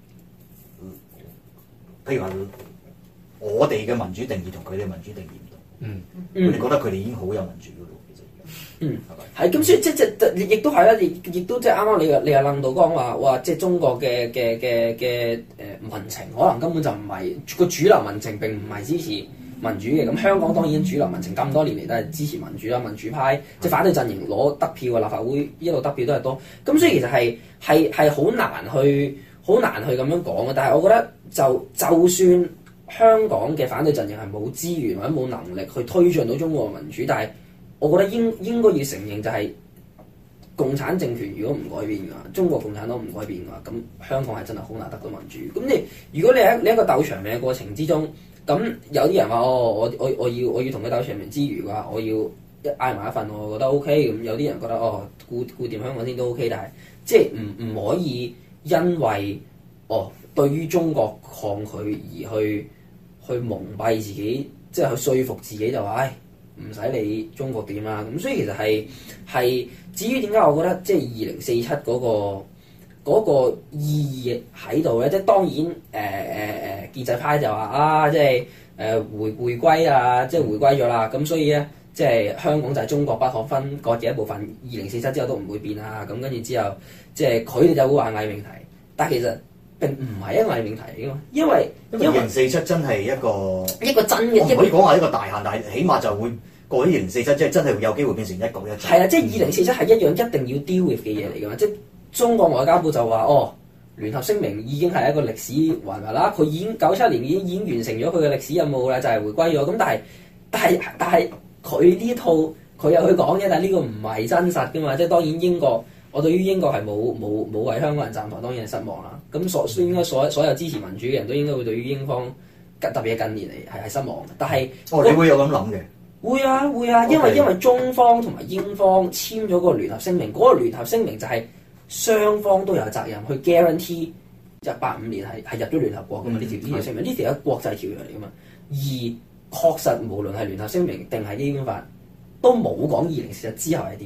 譬如話我哋嘅民主定義同佢哋民主定義唔同，佢哋覺得佢哋已經好有民主嘅咯，其實而家係咁，所以即亦都係啦，亦都即係啱啱你又諗到講話哇，即係中國嘅民情可能根本就唔係個主流民情，並唔係支持民主嘅。咁香港當然主流民情咁多年嚟都係支持民主啦，民主派即係反對陣營攞得票嘅立法會一路得票都係多。咁所以其實係好難去咁樣講嘅。但係我覺得就算香港嘅反對陣營係冇資源或者冇能力去推進到中國民主，但係我覺得應該要承認就係共產政權如果唔改變嘅話，中國共產黨唔改變嘅話，咁香港係真係好難得到民主。咁如果你喺一個鬥長命嘅過程之中，咁有啲人話我要同佢鬥長命之餘嘅話，我要嗌埋一份，我覺得 OK。咁有啲人覺得顧掂香港先都 OK，但係即係唔可以因為對於中國抗拒而去蒙蔽自己，即係去說服自己就話唔使理中國點啦。咁所以其實係至於點解我覺得即係2047嗰個意義喺度咧，即係當然建制派就話即係回歸啊，即係回歸咗啦。咁所以咧，即係香港就係中國不可分割嘅一部分。2047之後都唔會變啊。咁跟住之後，即係佢哋就會話偽命題，但係其實並唔係一個偽命題嚟㗎嘛，因為 2047真係一個真嘅， 我唔可以講話一個大限，但係起碼就會過咗2047，即係真係會有機會變成一國一制。 係啦，即係2047係一樣一定要 deal with 嘅嘢嚟㗎嘛。即係中國外交部就話聯合聲明已經係一個歷史環節啦，佢已經97年已經完成咗佢嘅歷史任務啦，就係回歸咗。咁但係佢呢套佢有佢講嘅，但係呢個唔係真實㗎嘛。即係當然英國。我對於英國係冇為香港人站台，當然係失望啦。咁應該所有支持民主嘅人都應該會對於英方特別係近年嚟係失望嘅。但係你會有咁諗嘅？會啊，因為中方同埋英方簽咗個聯合聲明，嗰個聯合聲明就係雙方都有責任去 guarantee 185年係入咗聯合國㗎嘛。呢條聲明呢條係國際條約嚟㗎嘛。而確實無論係聯合聲明定係基本法，都冇講2047之後係點。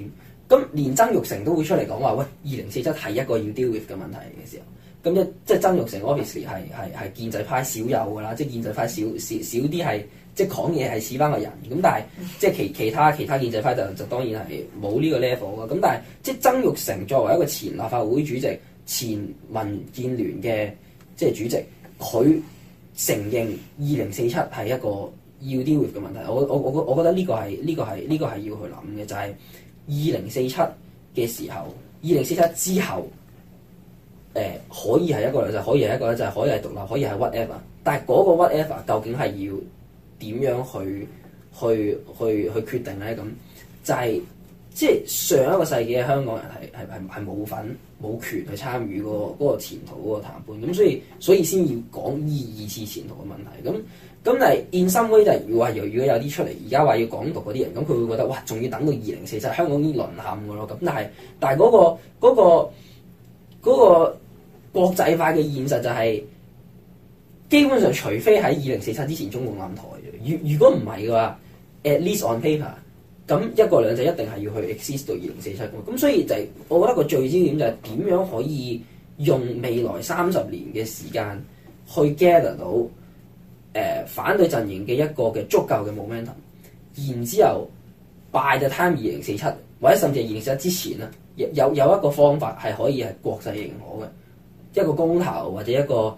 咁連曾鈺成都會出嚟講話，喂，2047係一個要 deal with 嘅問題嘅時候。咁即係曾鈺成 obviously 係建制派少有㗎啦，即係建制派少啲係即係講嘢係似翻個人，咁但係即係其他建制派就當然係冇呢個 level 嘅，咁但係即係曾鈺成作為一個前立法會主席、前民建聯嘅即係主席，佢承認2047係一個要 deal with 嘅問題，我覺得呢個係要去諗嘅，就係2047嘅時候，2047之後。可以係一個就可以係一個咧，就係可以係獨立，可以係 whatever。但係嗰個 whatever 究竟係要點樣去決定咧？咁就係即係上一個世紀嘅香港人係冇份冇權去參與嗰個前途嗰個談判。咁所以先要講二次前途嘅問題。咁但係 in some way 就係如果有啲出嚟而家話要港獨嗰啲人，咁佢會覺得哇，仲要等到2047，香港已經淪陷㗎咯。咁但係嗰個國際化嘅現實就係、基本上除非喺2047之前中共冧台嘅，如果唔係嘅話 ，at least on paper， 咁一國兩制一定係要去 exist 到2047嘅。咁所以就係、我覺得個聚焦點就係點樣可以用未來30年嘅時間去 gather 到反對陣營嘅一個嘅足夠嘅 momentum， 然之後 by the time 2047或者甚至係2047之前啦，有一個方法係可以係國際認可嘅。一個公投或者一個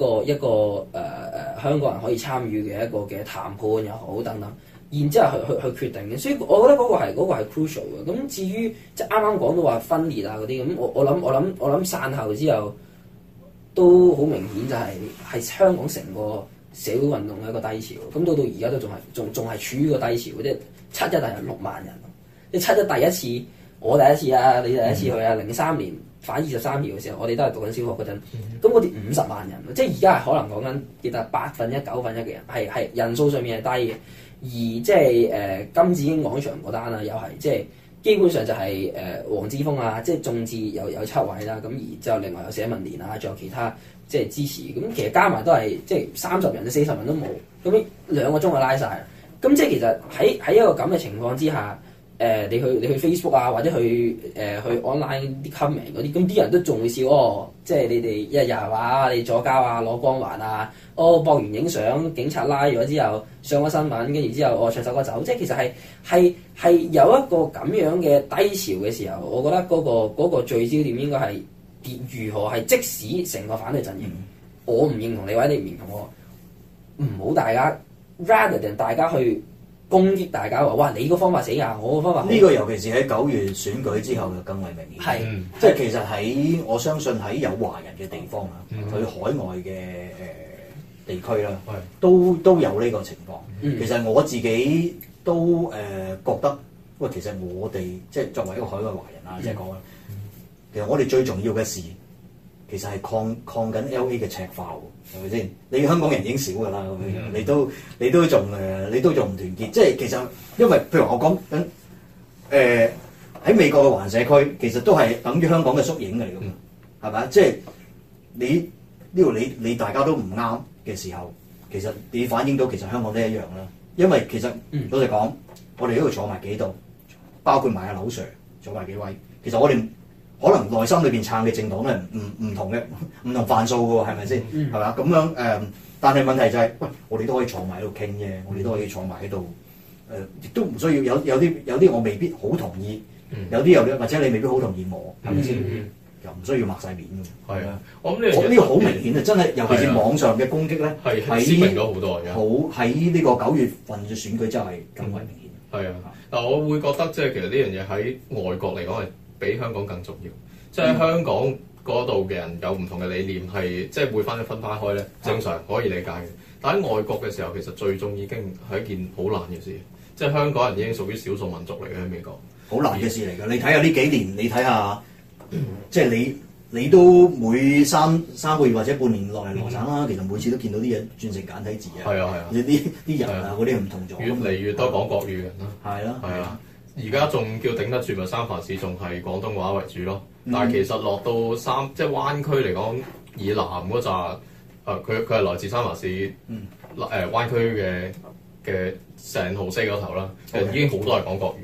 香港人可以參與嘅一個嘅談判又好等等，然之後去決定嘅，所以我覺得嗰個係 crucial 嘅。咁至於即係啱啱講到話分裂啊嗰啲，咁我諗散後之後都好明顯就係香港成個社會運動嘅一個低潮。咁到而家都仲係處於個低潮，即係7·1係6萬人，即係7·1第一次，我第一次啊，你第一次去啊，03年。反23條嘅時候，我哋都係讀緊小學嗰陣，咁嗰啲50萬人，即係而家係可能講緊記得1/8、9/1嘅人，係人數上面係低嘅。而即係金紫荊廣場嗰單啊，又係即係基本上就係黃之鋒啊，即係眾志有7位啦，咁而之後另外有社民連啊，仲有其他即係支持，咁其實加埋都係即係30人、40人都冇，咁2個鐘就拉晒。咁即係其實喺一個咁嘅情況之下。你去 Facebook 啊，或者去 online 啲 comment 嗰啲，咁啲人都仲會笑哦，即係你哋一日話你左膠啊，攞光環啊，博完影相，警察拉咗之後上咗新聞，跟住之後唱首歌走，即係其實係有一個咁樣嘅低潮嘅時候，我覺得嗰個聚焦點應該係如何係即使成個反對陣營，我唔認同你或者你唔認同我，唔好大家 rather than 大家去。攻擊大家話，哇！你個方法死硬，我個方法好。 呢個尤其是喺9月選舉之後就更為明顯。 係， 即係其實我相信喺有華人嘅地方啊，去海外嘅地區啦，都有呢個情況。其實我自己都覺得，喂，其實我哋即係作為一個海外華人啊，即係講啦，其實我哋最重要嘅事，其實係抗緊 LA 嘅赤化喎，係咪先？你香港人已經少㗎啦，你都仲唔團結？即係其實因為譬如我講緊喺美國嘅華人社區，其實都係等於香港嘅縮影嚟㗎嘛，係咪？即係你呢度你大家都唔啱嘅時候，其實你反映到其實香港都一樣啦。因為其實老實講，我哋呢度坐埋幾度，包括埋阿劉 Sir 坐埋幾位，其實我哋。可能內心裏邊撐嘅政黨咧唔同範數嘅喎，係咪先？係嘛？咁樣但係問題就係，喂，我哋都可以坐埋喺度傾啫，我哋都可以坐埋喺度，亦都唔需要有啲我未必好同意，有啲或者你未必好同意我，係咪先？又唔需要抹晒面嘅。係啊，我諗呢個好明顯啊！真係，尤其是網上嘅攻擊咧， 係鮮明咗好多嘅。 好喺呢個9月份嘅選舉真係更為明顯。 係啊，但我會覺得即係其實呢樣嘢喺外國嚟講係。比香港更重要，即係香港嗰度嘅人有唔同嘅理念，係即係會分開咧，正常可以理解嘅。但喺外國嘅時候，其實最終已經係一件好難嘅事，即係香港人已經屬於少數民族嚟嘅喺美國， 好難嘅事嚟㗎。你睇下呢幾年，你睇下，即係你都每三個月或者半年落嚟羅省啦，其實每次都見到啲嘢轉成簡體字啊，係啊，啲人啊嗰啲唔同咗， 越嚟越多講國語人啦， 係啦，係啊。 而家仲叫頂得住咪三藩市仲係廣東話為主咯，但係其實落到即係灣區嚟講，以南嗰扎佢係來自三藩市灣區嘅聖荷西嗰頭啦，其實已經好多係講國語，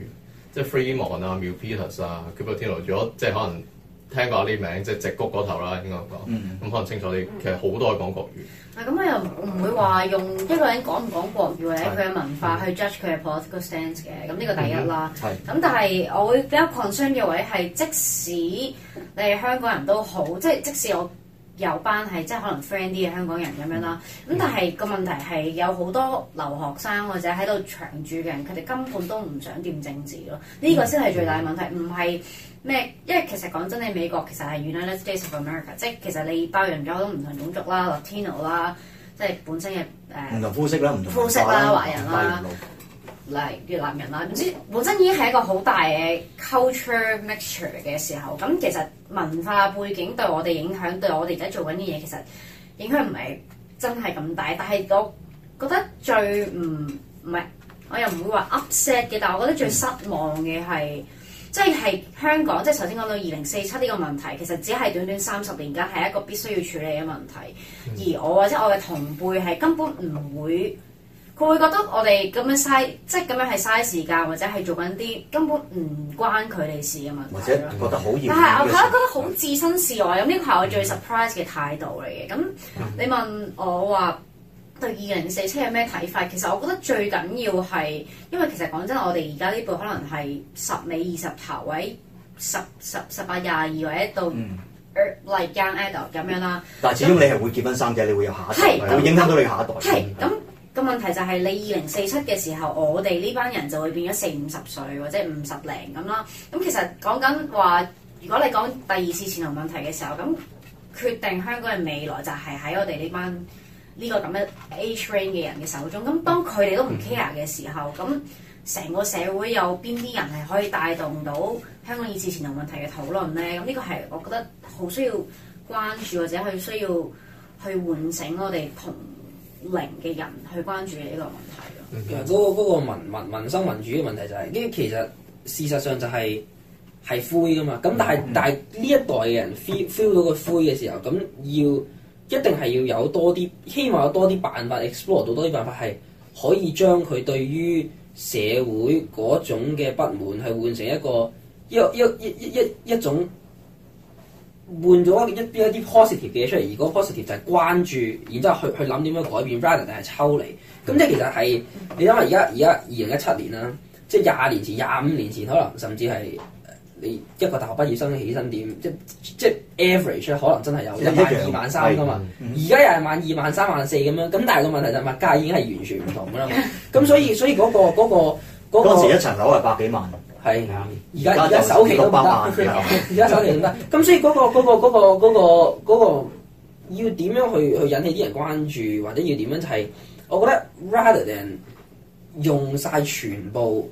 即係 Fremont 啊、Milpitas 啊、Cupertino， 如果即係可能聽過啲名，即係矽谷嗰頭啦，應該講，咁可能清楚啲。其實好多係講國語。 咁我又唔會話用一個人講唔講國語或者佢嘅文化去 judge 佢嘅 political stance 嘅，咁呢個第一啦。咁但係我會比較 concern 嘅位係，即使你係香港人都好，即使我有班係即係可能 friend 啲嘅香港人咁樣啦。咁但係個問題係有好多留學生或者喺度長住嘅人，佢哋根本都唔想掂政治咯。呢個先係最大嘅問題，唔係咩？因為其實講真，你美國其實係 United States of America， 即係其實你包容咗好多唔同種族啦 ，Latino 啦，即係本身嘅唔同膚色啦，唔同膚色啦，華人啦，越南人啦，唔知本身已經係一個好大嘅 culture mixture 嘅時候，咁其實文化背景對我哋影響，對我哋而家做緊嘅嘢，其實影響唔係真係咁大。但係我覺得最唔係，我又唔會話 upset 嘅，但係我覺得最失望嘅係。即係香港，即係頭先講到2047呢個問題，其實只係短短30年間係一個必須要處理嘅問題。而我或者我嘅同輩係根本唔會，佢會覺得我哋咁樣嘥，即係咁樣係嘥時間，或者係做緊啲根本唔關佢哋事嘅問題。 或者覺得好遙遠嘅事。 但係我覺得好置身事外，咁呢個係我最 surprise 嘅態度嚟嘅。咁你問我話對2047有咩睇法？其實我覺得最緊要係，因為其實講真，我哋而家呢輩可能係10尾20頭，或者18、22，或者到like young adult 咁樣啦。 但係始終你係會結婚生仔，你會有下一代，會影響到你下一代。 係咁個問題就係你2047嘅時候，我哋呢班人就會變咗40、50歲或者50零咁啦。咁其實講緊話，如果你講第二次前途問題嘅時候，咁決定香港嘅未來就係喺我哋呢班呢個咁嘅 age range 嘅人嘅手中，咁當佢哋都唔 care 嘅時候，咁成個社會有邊啲人係可以帶動到香港二次前途問題嘅討論咧？咁呢個係我覺得好需要關注，或者係需要去喚醒我哋同齡嘅人去關注呢個問題咯。 嗰個民生民主嘅問題就係，因為其實事實上就係灰噶嘛。咁但係呢一代嘅人 feel 到個灰嘅時候，咁一定係要有多啲，希望有多啲辦法 explore 到多啲辦法，係可以將佢對於社會嗰種嘅不滿係換成一種換咗一啲 positive 嘅嘢出嚟，而嗰個 positive 就係關注，然之後去諗點樣改變 rather 定係抽離。咁即係其實係你諗下，而家2017年啦，即係20年前、25年前，可能甚至係你一個大學畢業生嘅起薪點，即係 average 可能真係有12000、13000噶嘛。而家又係12000、13000、14000咁樣。咁但係個問題就係物價已經係完全唔同噶啦嘛。咁所以嗰個嗰時一層樓係百幾萬。 係，而家首期都唔得，而家首期唔得。咁所以嗰個要點樣去引起啲人關注，或者要點樣就係，我覺得 rather than 用晒全部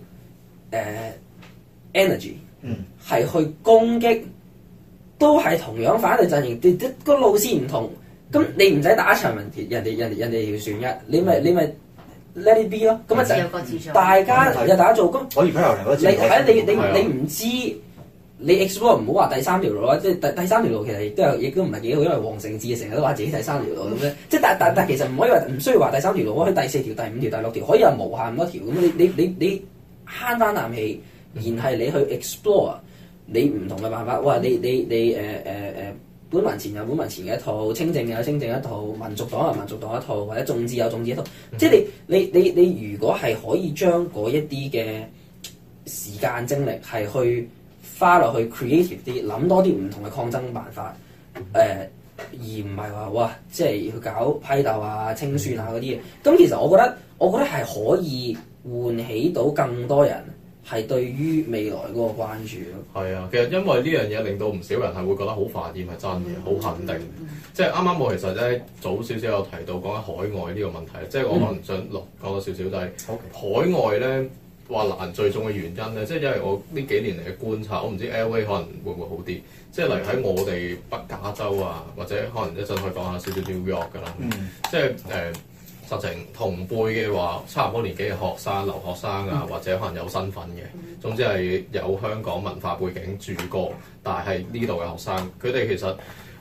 energy，係去攻擊，都係同樣反對陣營，個路線唔同。咁你唔使打一場人哋要選一，你咪。Let it be 咯，咁啊就大家做咁， 可以配合嚟嗰次。 你唔知你 explore 唔好話第三條路啦，即係第三條路其實亦都唔係幾好，因為黃成智成日都話自己第三條路咁咧，即係但其實唔可以話唔需要話第三條路，可以第4條、第5條、第6條，可以有無限咁多條咁。你慳翻啖氣，然係你去 explore 你唔同嘅辦法。哇！你本民前有本民前嘅一套，清正有清正一套，民族黨有民族黨一套，或者眾志有眾志一套。即係你如果係可以將嗰一啲嘅時間精力係去花落去 creative 啲，諗多啲唔同嘅抗爭辦法，而唔係話哇，即係去搞批鬥啊、清算啊嗰啲嘢。咁其實我覺得係可以喚起到更多人係對於未來嗰個關注咯。 係啊，其實因為呢樣嘢令到唔少人係會覺得好煩厭係真嘅，好肯定。即係啱啱我其實咧早少少有提到講緊海外呢個問題，即係我可能想講多少少，就係海外咧話難聚眾嘅原因咧，即係因為我呢幾年嚟嘅觀察，我唔知 LA 可能會唔會好啲。即係例如喺我哋北加州啊，或者可能一陣可以講下少少 New York 㗎啦。即係實情同輩嘅話，差唔多年紀嘅學生、留學生啊，或者可能有身份嘅，總之係有香港文化背景住過，但係呢度嘅學生，佢哋其實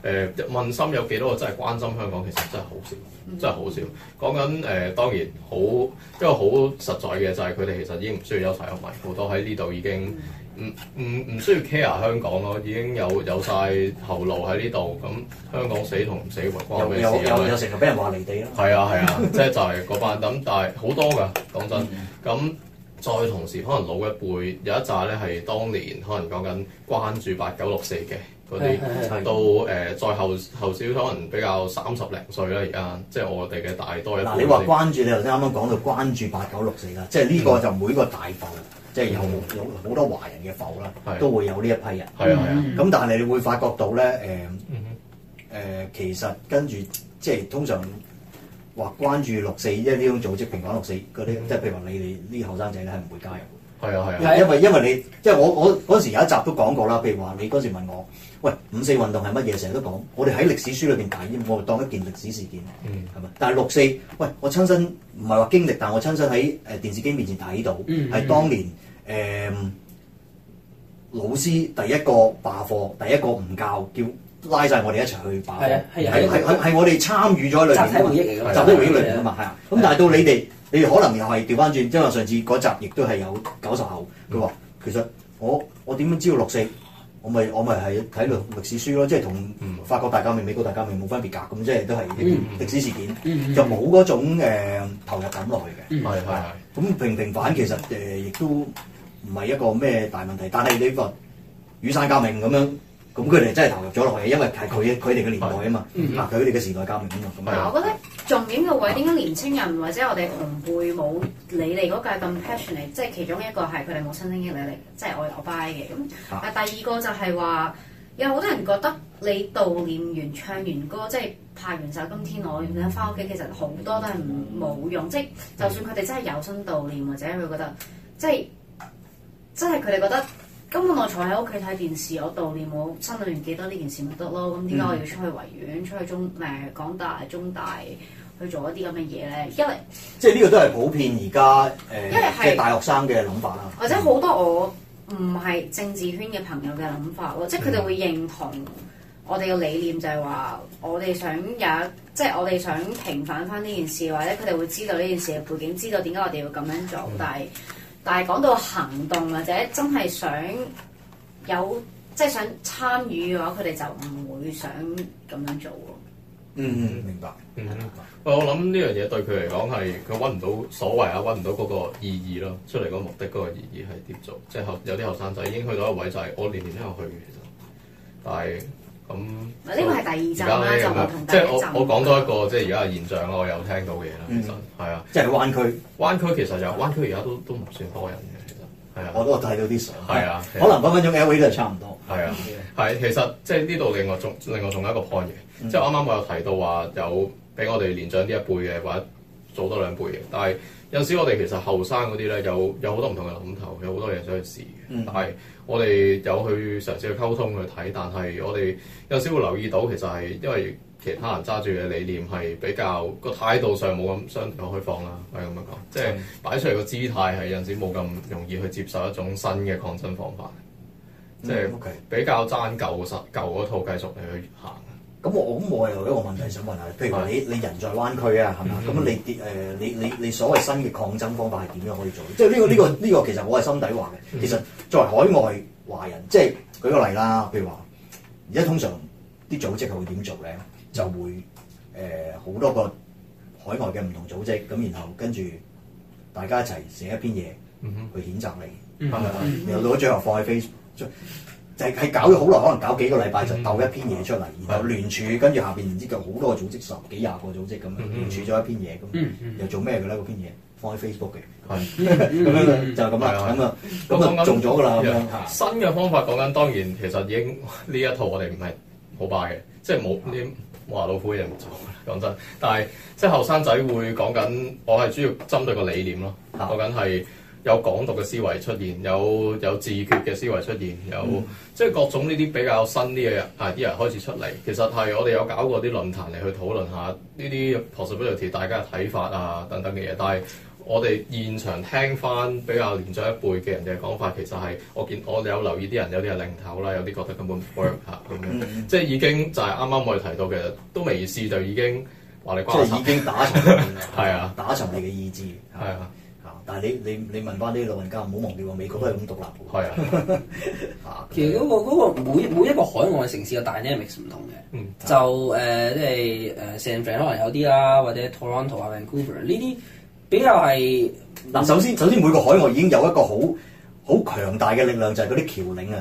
問心有幾多個真係關心香港，其實真係好少，真係好少。講緊當然一個好實在嘅就係佢哋其實已經唔需要憂柴憂米，好多喺呢度已經唔需要 care 香港咯，已經有晒後路喺呢度。咁香港死同唔死關我咩事啊？ 有成日俾人話離地咯。 係啊，即係就係嗰班咁，但係好多㗎，講真咁。再同時，可能老一輩有一紮咧係當年可能講緊關注8964嘅嗰啲，到再後少可能比較30零歲啦，而家即係我哋嘅大多一輩。 嗱，你話關注，你頭先啱啱講到關注8964啦，即係呢個就每個大埠，即係有好多華人嘅埠啦，都會有呢一批人。 係啊。 咁但係你會發覺到咧，其實跟住即係通常。話關注64，即係呢種組織平反64嗰啲，即係譬如話你哋呢啲後生仔咧係唔會加入。 係啊。 因為你即係我嗰時有一集都講過啦。譬如話你嗰時問我，喂5·4運動係乜嘢？成日都講，我哋喺歷史書裏邊睇，我當一件歷史事件，係咪？但係6·4，喂，我親身唔係話經歷，但我親身喺電視機面前睇到，係當年老師第一個罷課，第一個唔教叫。拉晒我哋一齊去罷課，係我哋參與咗裏邊， 集體回憶嚟㗎， 集體回憶裏邊啊嘛，係啊。咁但係到你哋可能又係調翻轉，即係話上次嗰集亦都係有90後，佢話其實我點樣知道6·4？我咪係睇歷史書咯，即係同法國大革命、美國大革命冇分別㗎，咁即係都係歷史事件，就冇嗰種投入感落去嘅。 係。 咁平反其實亦都唔係一個咩大問題，但係你話雨傘革命咁樣。咁佢哋真係投入咗落去，因為係佢哋嘅年代啊嘛，佢哋嘅時代革命啊嘛。 嗱，我覺得重點嘅位點解年青人或者我哋同輩冇你哋嗰屆咁 passionate， 即係其中一個係佢哋冇親身經歷嚟，即係我 buy 嘅。咁第二個就係話有好多人覺得你悼念完唱完歌，即係拍完手今天我然後翻屋企，其實好多都係冇用。即係就算佢哋真係有心悼念，或者佢覺得即係佢哋覺得。根本我坐喺屋企睇電視，我悼念我心裏面記得呢件事咪得咯。咁點解我要出去維園、出去港大、中大去做一啲咁嘅嘢咧？因為即係呢個都係普遍而家即係大學生嘅諗法啦。 或者好多我唔係政治圈嘅朋友嘅諗法咯，即係佢哋會認同我哋嘅理念，就係話我哋想即係我哋想平反翻呢件事，或者佢哋會知道呢件事嘅背景，知道點解我哋要咁樣做，但係講到行動或者真係想即係想參與嘅話，佢哋就唔會想咁樣做咯。 明白。 我諗呢樣嘢對佢嚟講係佢揾唔到所謂揾唔到嗰個意義咯，出嚟個目的嗰個意義係點做？即係有啲後生仔已經去到一位就係我年年都有去嘅，其實，但係咁。呢個係第二集啦，就唔同第一集。即係我講多一個即係而家嘅現象啦，我有聽到嘅嘢啦，其實係啊。 即係灣區。灣區其實灣區而家都唔算多人嘅，其實係啊。 我都睇到啲相。 係啊。 可能分分鐘 LA 都係差唔多。 係啊。係其實即係呢度另外仲有一個 point 嘅，即係啱啱我有提到話有比我哋年長啲一輩嘅，或者早多兩輩嘅，但係有時我哋其實後生嗰啲咧有好多唔同嘅諗頭，有好多嘢想去試嘅，但係我哋有去嘗試去溝通去睇，但係我哋有時會留意到其實係因為其他人揸住嘅理念係比較個態度上冇咁相對開放啦，係咁樣講，即係擺出嚟個姿態係有陣時冇咁容易去接受一種新嘅抗爭方法，即係比較爭舊嗰套繼續嚟去行。 咁我有一個問題想問下，譬如話你人在灣區啊，係嘛？咁你所謂新嘅抗爭方法係點樣可以做？即係呢個其實我係心底話嘅。其實作為海外華人，即係舉個例啦，譬如話而家通常啲組織係會點做咧？就會好多個海外嘅唔同組織，咁然後跟住大家一齊寫一篇嘢去譴責你，係咪？然後到咗最後放喺 Facebook。就係搞咗好耐，可能搞幾個禮拜就鬥一篇嘢出嚟，然後聯署，跟住下邊唔知有好多個組織，10幾20個組織咁樣聯署咗一篇嘢，咁又做咩嘅咧？嗰篇嘢放喺 Facebook 嘅，咁樣就咁啦，咁啊做咗㗎啦，咁樣。 新嘅方法講緊，當然其實已經呢一套我哋唔係好拜嘅，即係冇啲冇牙老虎嘅嘢唔做，講真。但係即係後生仔會講緊，我係主要針對個理念咯，講緊係。有港獨嘅思維出現，有自決嘅思維出現，即係各種呢啲比較新啲嘅idea開始出嚟。其實係我哋有搞過啲論壇嚟去討論下呢啲 possibility 大家嘅睇法啊等等嘅嘢。但係我哋現場聽翻比較年長一輩嘅人嘅講法，其實係我有留意啲人有啲係零頭啦，有啲覺得根本唔 work 嚇咁樣，即係已經就係啱啱我哋提到嘅，都未試就已經話你瓜即係已經打沉係啊， 打沉你嘅意志係啊。 但係你問翻啲老人家，唔好忘記喎，美國都係咁獨立嘅。 係啊， 其實嗰個每一個海外城市嘅 dynamics 唔同嘅，就即係San Fran 可能有啲啦，或者 Toronto 啊、Vancouver 呢啲比較係嗱。首先每個海外已經有一個好強大嘅力量，就係嗰啲僑領啊，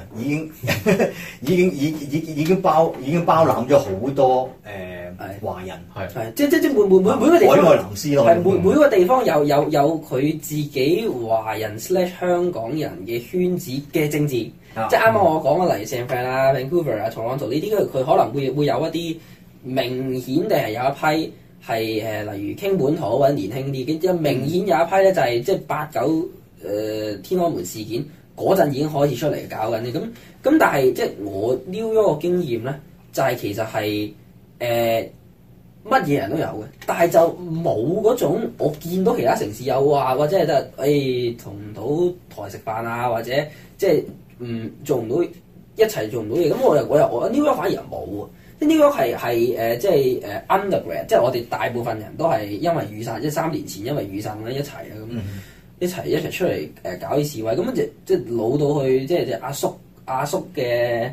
已經包攬咗好多華人， 係即每個地方海外藍絲咯， 係每個地方有佢自己華人/香港人嘅圈子嘅政治，即係啱啱我講嘅例如 San Fran 啊、Vancouver 啊、Toronto 呢啲，佢可能會有一啲明顯地係有一批係例如傾本土或者年輕啲，即係明顯有一批咧就係即係89天安門事件嗰陣已經開始出嚟搞緊啲咁，但係即係我撩咗個經驗咧，就係其實係乜嘢人都有嘅，但係就冇嗰種我見到其他城市有話，或者係得同唔到台食飯啊，或者即係做唔到一齊做唔到嘢，咁我 New York 反而又冇喎，即係 New York 係即係undergrad，即係我哋大部分人都係因為雨傘，即係3年前因為雨傘咁一齊啊咁。一齊出嚟搞啲示威，咁即係老到去即係阿叔阿嬸嘅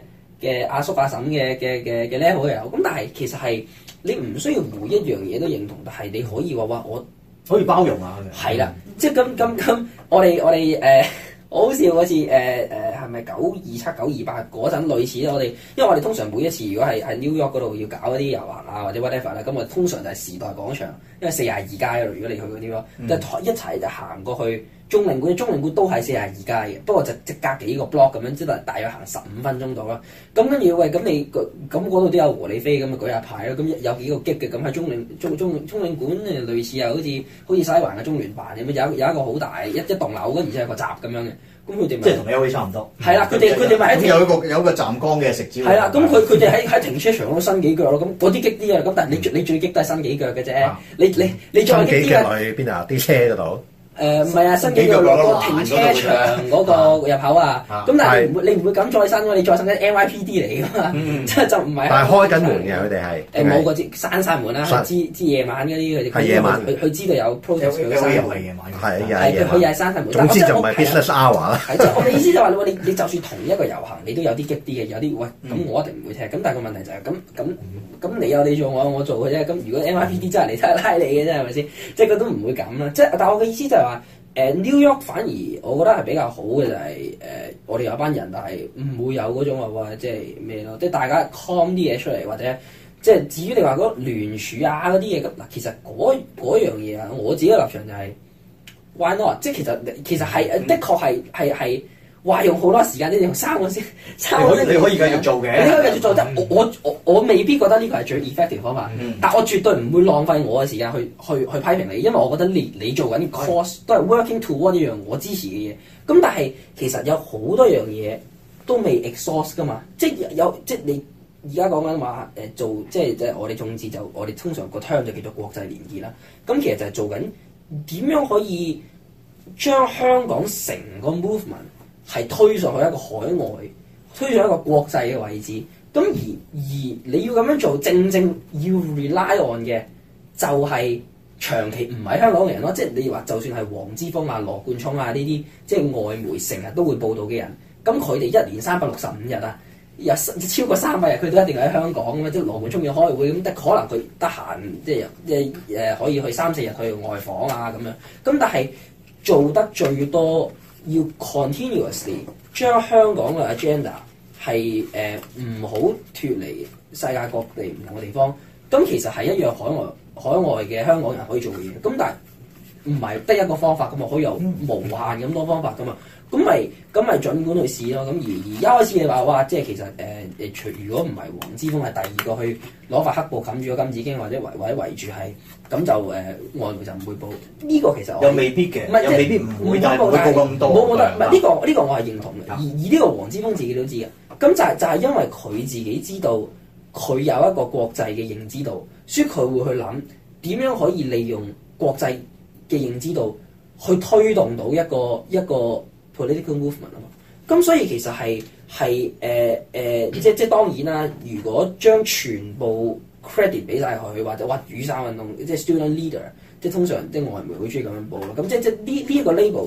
level 又有，咁但係其實係你唔需要每一樣嘢都認同，但係你可以話我可以包容下嘅。 係啦，即係咁，我哋我好笑嗰次係咪927、928嗰陣類似咧？因為我哋通常每一次如果係 New York 嗰度要搞一啲遊行啊或者 whatever 咧，咁我通常就係時代廣場，因為42街嗰度，如果你去嗰啲咯，就一齊就行過去中領館，中領館都係42街嘅，不過就即隔幾個 block 咁樣，即係大約行15分鐘到啦。咁跟住喂，咁你咁嗰度都有和理非咁啊舉下牌咯，咁有幾個激嘅咁喺中領館類似又好似西環嘅中聯辦咁樣，有一個好大一棟樓，而且係個閘咁樣嘅。咁佢哋即係同 LA 差唔多。 係啦，佢哋咪喺有一個站崗嘅食蕉。 係啦，咁佢哋喺停車場嗰度伸幾腳咯，咁嗰啲激啲啊，咁但係你最激都係伸幾腳嘅啫。你再激啲去邊啊？啲車嗰度。 唔係啊，伸幾腳落個停車場嗰個入口啊。咁但係你唔會咁再伸㗎，你再伸緊 NYPD 嚟㗎嘛，即係就唔係。 但係開緊門嘅佢哋係。 冇個閂晒門啦，知夜晚嗰啲佢夜晚佢知道有 protest 佢閂門。佢又係閂晒門。 總之就唔係 business hour 啦。 係即係我嘅意思就係話你就算同一個遊行，你都有啲激啲嘅，有啲喂咁我一定唔會踢。咁但係個問題就係咁你有你做，我有我做嘅啫。咁如果 NYPD 真係嚟睇拉你嘅啫，係咪先？即係佢都唔會咁啦。即係但係我嘅意思就係話New York 反而我覺得係比較好嘅就係我哋有班人，但係唔會有嗰種話即係咩咯，即係大家 calm 啲嘢出嚟，或者即係至於你話嗰聯署啊嗰啲嘢咁嗱，其實嗰樣嘢啊，我自己嘅立場就係 why not？ 即係其實係的確係話用好多時間，你用3個先， 你可以繼續做嘅， 你可以繼續做。即係我未必覺得呢個係最 effective 方法，但我絕對唔會浪費我嘅時間去批評你，因為我覺得你做緊 course 都係 working toward 一樣我支持嘅嘢。咁但係其實有好多樣嘢都未 exhaust 噶嘛，即係你而家講緊話做即係我哋眾志就我哋通常個 term 就叫做國際連結啦。咁其實就係做緊點樣可以將香港成個 movement 係推上去一個海外，推上一個國際嘅位置。咁而你要咁樣做，正要 rely on 嘅就係長期唔喺香港嘅人咯。即係你話，就算係黃之鋒啊、羅冠聰啊呢啲，即係外媒成日都會報道嘅人，咁佢哋1年365日啊，有超過300日，佢都一定喺香港咁啊。即係羅冠聰要開會，咁可能佢得閒，即係可以去3-4日去外訪啊咁樣。咁但係做得最多，要 continuously 將香港嘅 agenda 係唔好脫離世界各地唔同嘅地方。咁其實係一樣海外嘅香港人可以做嘅嘢。咁但係唔係得一個方法噶嘛，可以有無限咁多方法噶嘛。咁咪儘管去試咯。咁而一開始你話哇，即係其實如果唔係黃之鋒係第2個去攞塊黑布冚住個金紫荊或者圍住係，咁就外媒就唔會報。呢個其實又未必嘅，又未必唔會，但係唔會報咁多。 冇得，唔係呢個我係認同嘅。而呢個黃之鋒自己都知嘅。咁就係因為佢自己知道佢有一個國際嘅認知度，所以佢會去諗點樣可以利用國際嘅認知度去推動到一個 political movement 啊嘛。咁所以其實係即係當然啦。如果將全部 credit 俾晒佢，或者話雨傘運動即係 student leader， 即係通常即係外媒會中意咁樣報咯。咁即係呢一個 label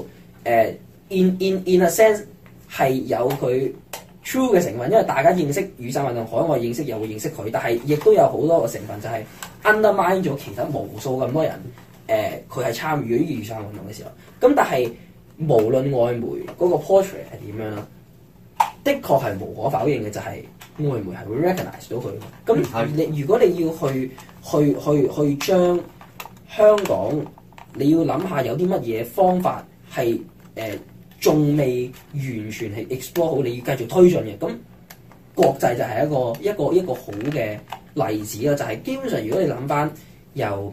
in a sense 係有佢 true 嘅成分，因為大家認識雨傘運動，海外認識又會認識佢，但係亦都有好多個成分就係 undermine 咗其他無數咁多人佢係參與咗雨傘運動嘅時候。咁但係無論外媒嗰個 portrait 係點樣啦，的確係無可否認嘅就係外媒係會 recognize 到佢。咁你如果你要去將香港，你要諗下有啲乜嘢方法係仲未完全係 explore 好，你要繼續推進嘅。咁國際就係一個好嘅例子啦。就係基本上如果你諗翻由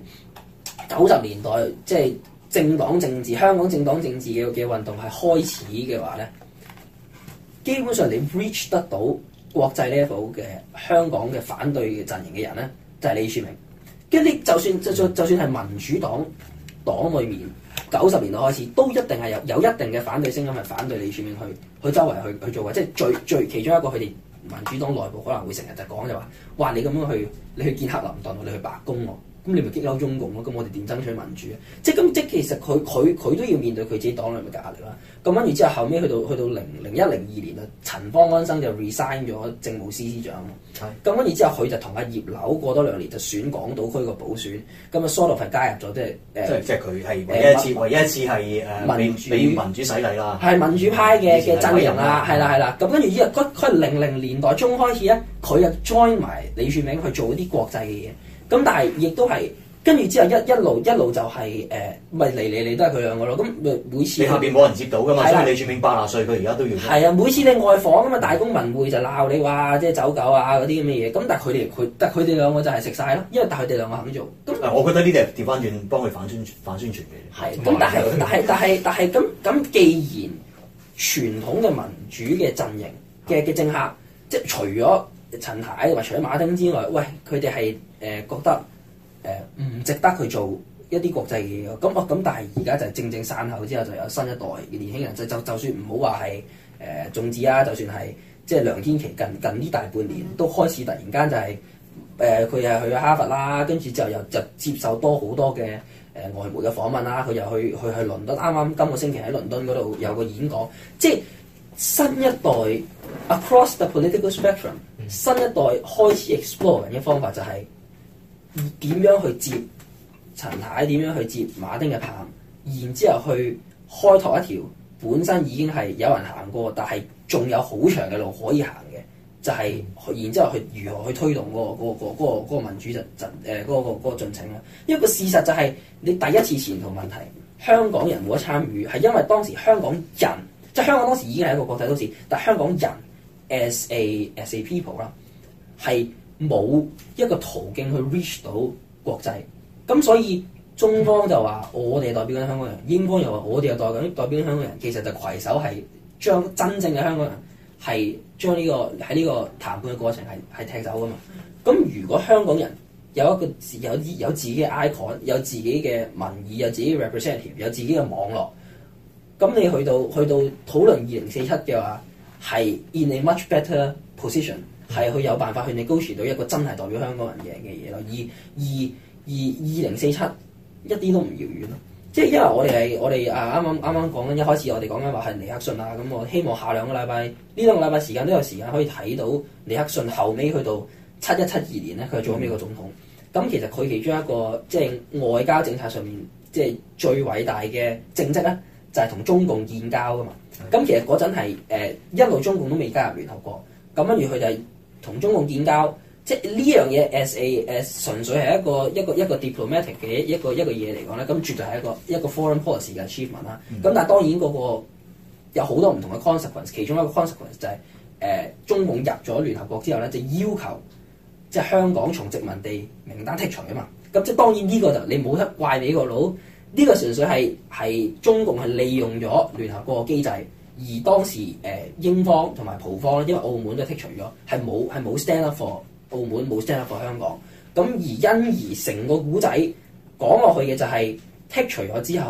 90年代即係政黨政治，香港政黨政治嘅運動係開始嘅話咧，基本上你 reach 得到國際 level 嘅香港嘅反對嘅陣營嘅人咧，就係李柱銘。跟住你就算係民主黨裏面90年代開始，都一定係有一定嘅反對聲音係反對李柱銘去周圍去做嘅。即係最其中一個佢哋民主黨內部可能會成日就講就話，哇！你咁樣你去見克林頓，你去白宮喎。咁你咪激嬲中共咯？咁我哋點爭取民主啊？即其實佢都要面對佢自己黨內嘅壓力啦。咁跟住之後後尾去到01、02年啊，陳方安生就 resign 咗政務司司長。咁跟住之後佢就同阿葉劉過多2年就選港島區個補選。咁啊 sort of 係加入咗即係佢係唯一一次係民主洗禮啦。 係民主派嘅陣營啦，係啦。咁跟住之後佢00年代中開始咧，佢又 join 埋李柱銘去做一啲國際嘅嘢。咁但係亦都係跟住之後一路就係咪嚟都係佢兩個咯。咁每次你下邊冇人接到噶嘛？所以李柱銘80歲，佢而家都要。 係啊，每次你外訪咁啊，大公文匯就鬧你話即係走狗啊嗰啲咁嘅嘢。咁但係佢哋兩個就係食晒咯，因為但係佢哋兩個肯做。咁我覺得呢啲係調翻轉幫佢反宣傳嘅。 係咁，但係咁，既然傳統嘅民主嘅陣營嘅政客，即係除咗陳太或者除咗馬丁之外，喂，佢哋係覺得唔值得去做一啲國際嘅嘢。咁但係而家就係正散後之後，就有新一代嘅年輕人，就算唔好話係眾志啊，就算係即係梁天琦近呢大半年都開始突然間就係佢又去咗哈佛啦，跟住之後又就接受好多嘅外媒嘅訪問啦，佢又去倫敦，啱啱今個星期喺倫敦嗰度有個演講，即係新一代 across the political spectrum，新一代開始 explore 嘅方法就係點樣去接陳太，點樣去接馬丁嘅棒，然之後去開拓一條本身已經係有人行過，但係仲有好長嘅路可以行嘅，就係然之後去如何去推動嗰個民主嗰個進程啦。因為個事實就係你第一次前途問題，香港人冇得參與，係因為當時香港人即係香港當時已經係一個國際都市，但係香港人 as a people 啦，係冇一個途徑去 reach 到國際。咁所以中方就話我哋代表緊香港人，英方又話我哋又代表緊香港人，其實就攜手係將真正嘅香港人係將呢個喺呢個談判嘅過程係踢走噶嘛。咁如果香港人有自己嘅 icon， 有自己嘅民意，有自己嘅 representative， 有自己嘅網絡，咁你去到討論2047嘅話，係 in a much better position， 係去有辦法去 negotiate 到一個真係代表香港人嘅嘢咯。而2047一啲都唔遙遠咯，即係因為我哋啱啱講緊一開始我哋講緊話係尼克遜啊，咁我希望下兩個禮拜呢兩個禮拜時間都有時間可以睇到尼克遜後尾去到71、72年咧，佢係做咗美國總統。咁其實佢其中一個即係外交政策上面即係最偉大嘅政績咧，就係同中共建交噶嘛。咁其實嗰陣係一路中共都未加入聯合國，咁跟住佢就係同中共建交。即係呢樣嘢 as 純粹係一個 diplomatic 嘅一個嘢嚟講咧，咁絕對係一個 foreign policy 嘅 achievement 啦。咁但係當然嗰個有好多唔同嘅 consequence， 其中一個 consequence 就係中共入咗聯合國之後咧，就要求即係香港從殖民地名單剔除啊嘛。咁即係當然呢個就你冇得怪美國佬，呢個純粹係中共係利用咗聯合國嘅機制，而當時英方同埋葡方咧，因為澳門都剔除咗，係冇 stand up for。澳門冇 stand up for 香港，咁而因而成個古仔講落去嘅就係剔除咗之後，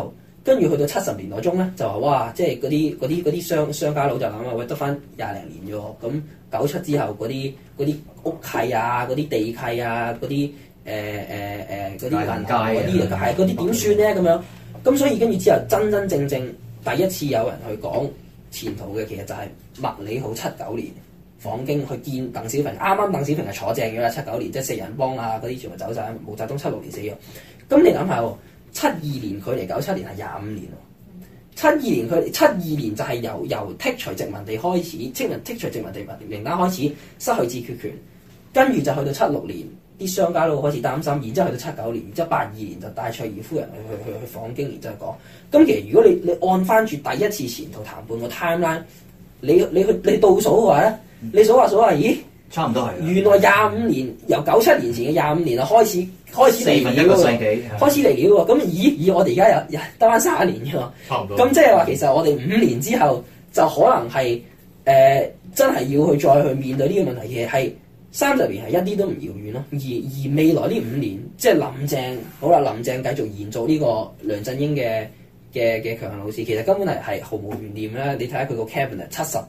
跟住去到70年代中咧，就話哇，即係嗰啲商家佬就諗啊，喂得翻20零年啫喎，咁97之後嗰啲屋契啊、嗰啲地契啊、嗰啲嗰啲銀行嗰啲係嗰啲點算咧咁樣？咁所以跟住之後真真正正第一次有人去講前途嘅，其實就係麥理浩79年訪京去見鄧小平，啱啱鄧小平係坐正嘅啦，79年即係四人幫啊嗰啲全部走晒，毛澤東76年死咗。咁你諗下喎，72年距離97年係25年喎，72年就係由剔除殖民地開始，剔除殖民地名單開始失去自決權，跟住就去到76年，啲商家佬開始擔心，然之後去到79年，然之後82年就戴卓爾夫人去訪京，然之後講。咁其實如果你按翻住第一次前途談判個 timeline， 你倒數嘅話咧，你數下，咦？ 差唔多係。 原來25年由97年前嘅25年啊開始嚟料 1個世紀， 開始嚟料喎。咁以我哋而家又得翻30年啫喎。 差唔多。 咁即係話其實我哋5年之後就可能係真係要再去面對呢個問題，其實係30年係一啲都唔遙遠咯。而未來呢5年，即係林鄭好啦，林鄭繼續延續呢個梁振英嘅強硬路線，其實根本係毫無懸念啦。你睇下佢個 cabinet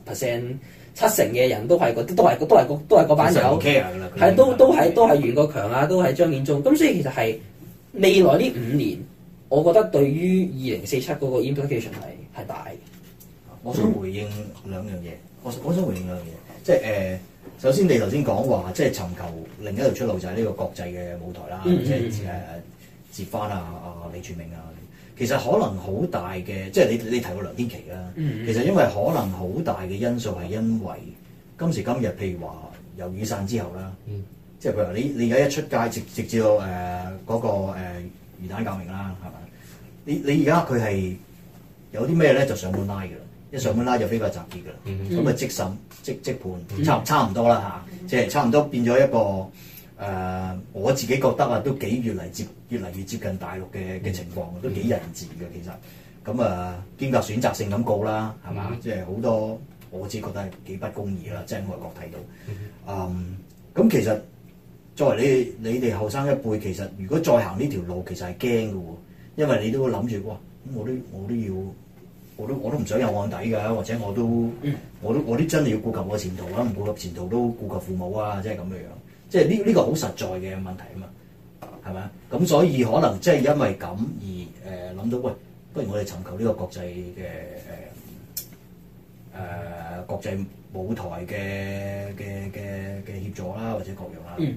70% 嘅人都係嗰班友，係都係袁國強啊，都係張建宗。咁所以其實係未來呢5年，我覺得對於2047嗰個 implication 係大嘅。 我想回應兩樣嘢，我想回應兩樣嘢，即係首先你頭先講話，即係尋求另一條出路就係呢個國際嘅舞台啦，即係接翻李柱銘啊。其實可能好大嘅，即係你提過梁天琦啦。其實因為可能好大嘅因素係因為今時今日，譬如話由雨傘之後啦，即係譬如話你而家一出街，直至到嗰個魚蛋革命啦，係咪？你而家佢係有啲咩咧就上門拉㗎啦，一上門拉就非法集結㗎啦，咁啊即審即判，差唔多啦嚇，即係差唔多變咗一個。我自己覺得啊，都越嚟越接近大陸嘅情況，都幾人治嘅其實。咁兼夾選擇性咁告啦，係嘛？即係好多我自己覺得係幾不公義啦，即係外國睇到。咁其實作為你哋後生一輩，其實如果再行呢條路，其實係驚嘅喎，因為你都會諗住哇，咁我都唔想有案底㗎，或者我都真係要顧及我前途啦，唔顧及前途都顧及父母啊，即係咁嘅樣。即係呢個好實在嘅問題啊嘛，係咪啊？咁所以可能即係因為咁而諗到，喂，不如我哋尋求呢個國際嘅國際舞台嘅協助啦，或者各樣啦。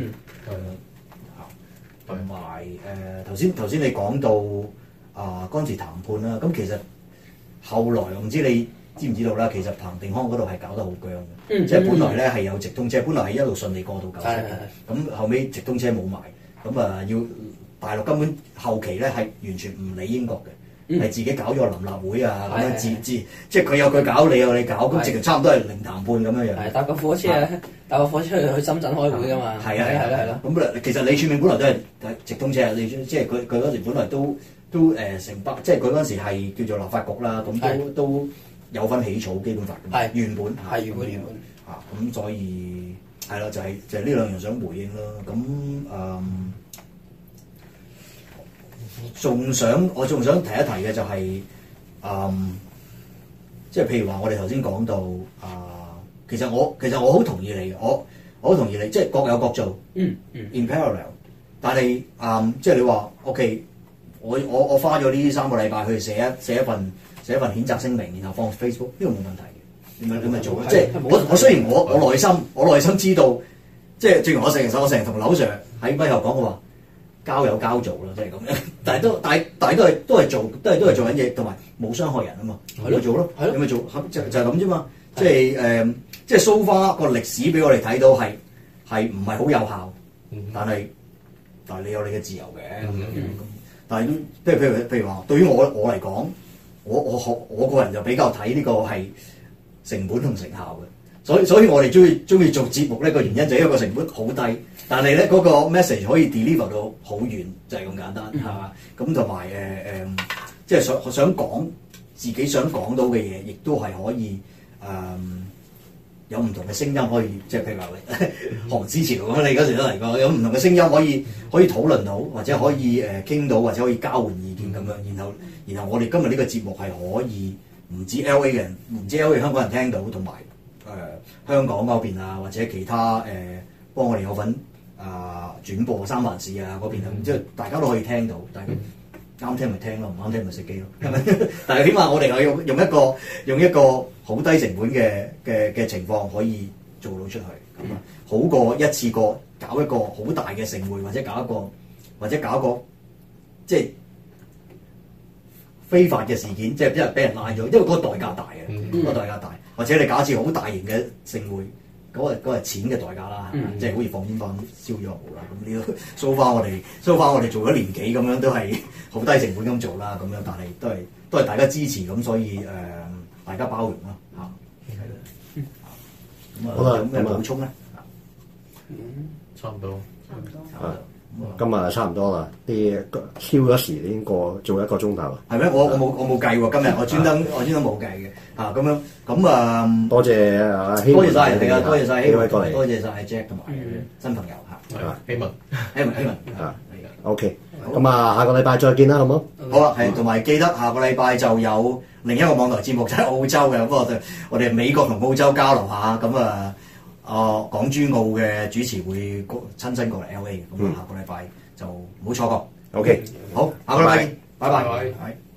同埋頭先你講到嗰陣時談判啦，咁其實後來我唔知你知唔知道啦？其實彭定康嗰度係搞得好僵嘅，即係本來咧係有直通車，本來係一路順利過到97年，咁後尾直通車冇埋，咁要大陸根本後期咧係完全唔理英國嘅，係自己搞咗臨立會啊咁樣即係佢有佢搞，你有你搞，咁直情差唔多係零談判咁樣樣。係搭個火車去深圳開會㗎嘛。係啦。咁其實李柱銘本來都係直通車，即係佢嗰時本來都成北，即係佢嗰時係叫做立法局啦，咁都有份起草基本法嘅，原本咁所以係啦，就係呢兩樣想回應咯。咁我仲想提一提嘅就係即係譬如話我哋頭先講到其實我好同意你，我好同意你，即係各有各做，in parallel。但係即係你話 OK，我花咗呢3個禮拜去寫一份譴責聲明，然後放 Facebook， 呢個冇問題嘅，你咪做咯。即係我雖然我內心知道，即係正如我成日同劉 Sir 喺咪後講過話，交有交做啦，即係咁樣。但係都係做緊嘢，同埋冇傷害人啊嘛，你咪做咯，你咪做，就係咁啫嘛。即係 so far 個歷史俾我哋睇到係唔係好有效，但係你有你嘅自由嘅咁樣。但係都譬如話，對於我嚟講。我個人就比較睇呢個係成本同成效嘅，所以我哋中意做節目呢個原因就係因為個成本好低，但係咧嗰個 message 可以 deliver 到好遠，就係咁簡單，係嘛？咁同埋即係想講自己想講到嘅嘢，亦都係可以有唔同嘅聲音可以，即係譬如話韓思潮咁，你嗰時都嚟過，有唔同嘅聲音可以討論到，或者可以傾到，或者可以交換意見咁樣。然後我哋今日呢個節目係可以唔止 LA 嘅人，唔止 LA 香港人聽到，同埋香港嗰邊啊，或者其他幫我哋有份轉播三藩市啊嗰邊啊，即係大家都可以聽到。大家啱聽咪聽咯，唔啱聽咪熄機咯，係咪？但係起碼我哋係用一個好低成本嘅情況可以做到出去，咁啊好過一次過搞一個好大嘅盛會，或者搞一個即係非法嘅事件，即係因為俾人拉咗，因為嗰個代價大嘅，嗰個代價大，或者你搞一次好大型嘅盛會。嗰係錢嘅代價啦，即係好似放煙花燒咗冇啦。咁呢個收翻我哋做咗年幾咁樣，都係好低成本咁做啦。咁樣，但係都係大家支持咁，所以大家包容啦嚇。咁有咩補充咧？ 差唔多。 今日差唔多啦，啲超咗時已經過做1個鐘頭啦。 係咩？我冇計喎，今日我專登冇計嘅嚇咁樣咁多謝希文， 多謝晒係啊，多謝晒希文， 過嚟， 多謝晒 Jack 同埋新朋友嚇。 希文嚇 OK，咁下個禮拜再見啦，好冇？ 好啦，係同埋記得下個禮拜就有另一個網台節目就喺澳洲嘅，不過我哋美國同澳洲交流下咁港珠澳嘅主持會親身過嚟 LA 嘅，咁下個禮拜就唔好錯過。 OK， 好，下個禮拜見，拜拜。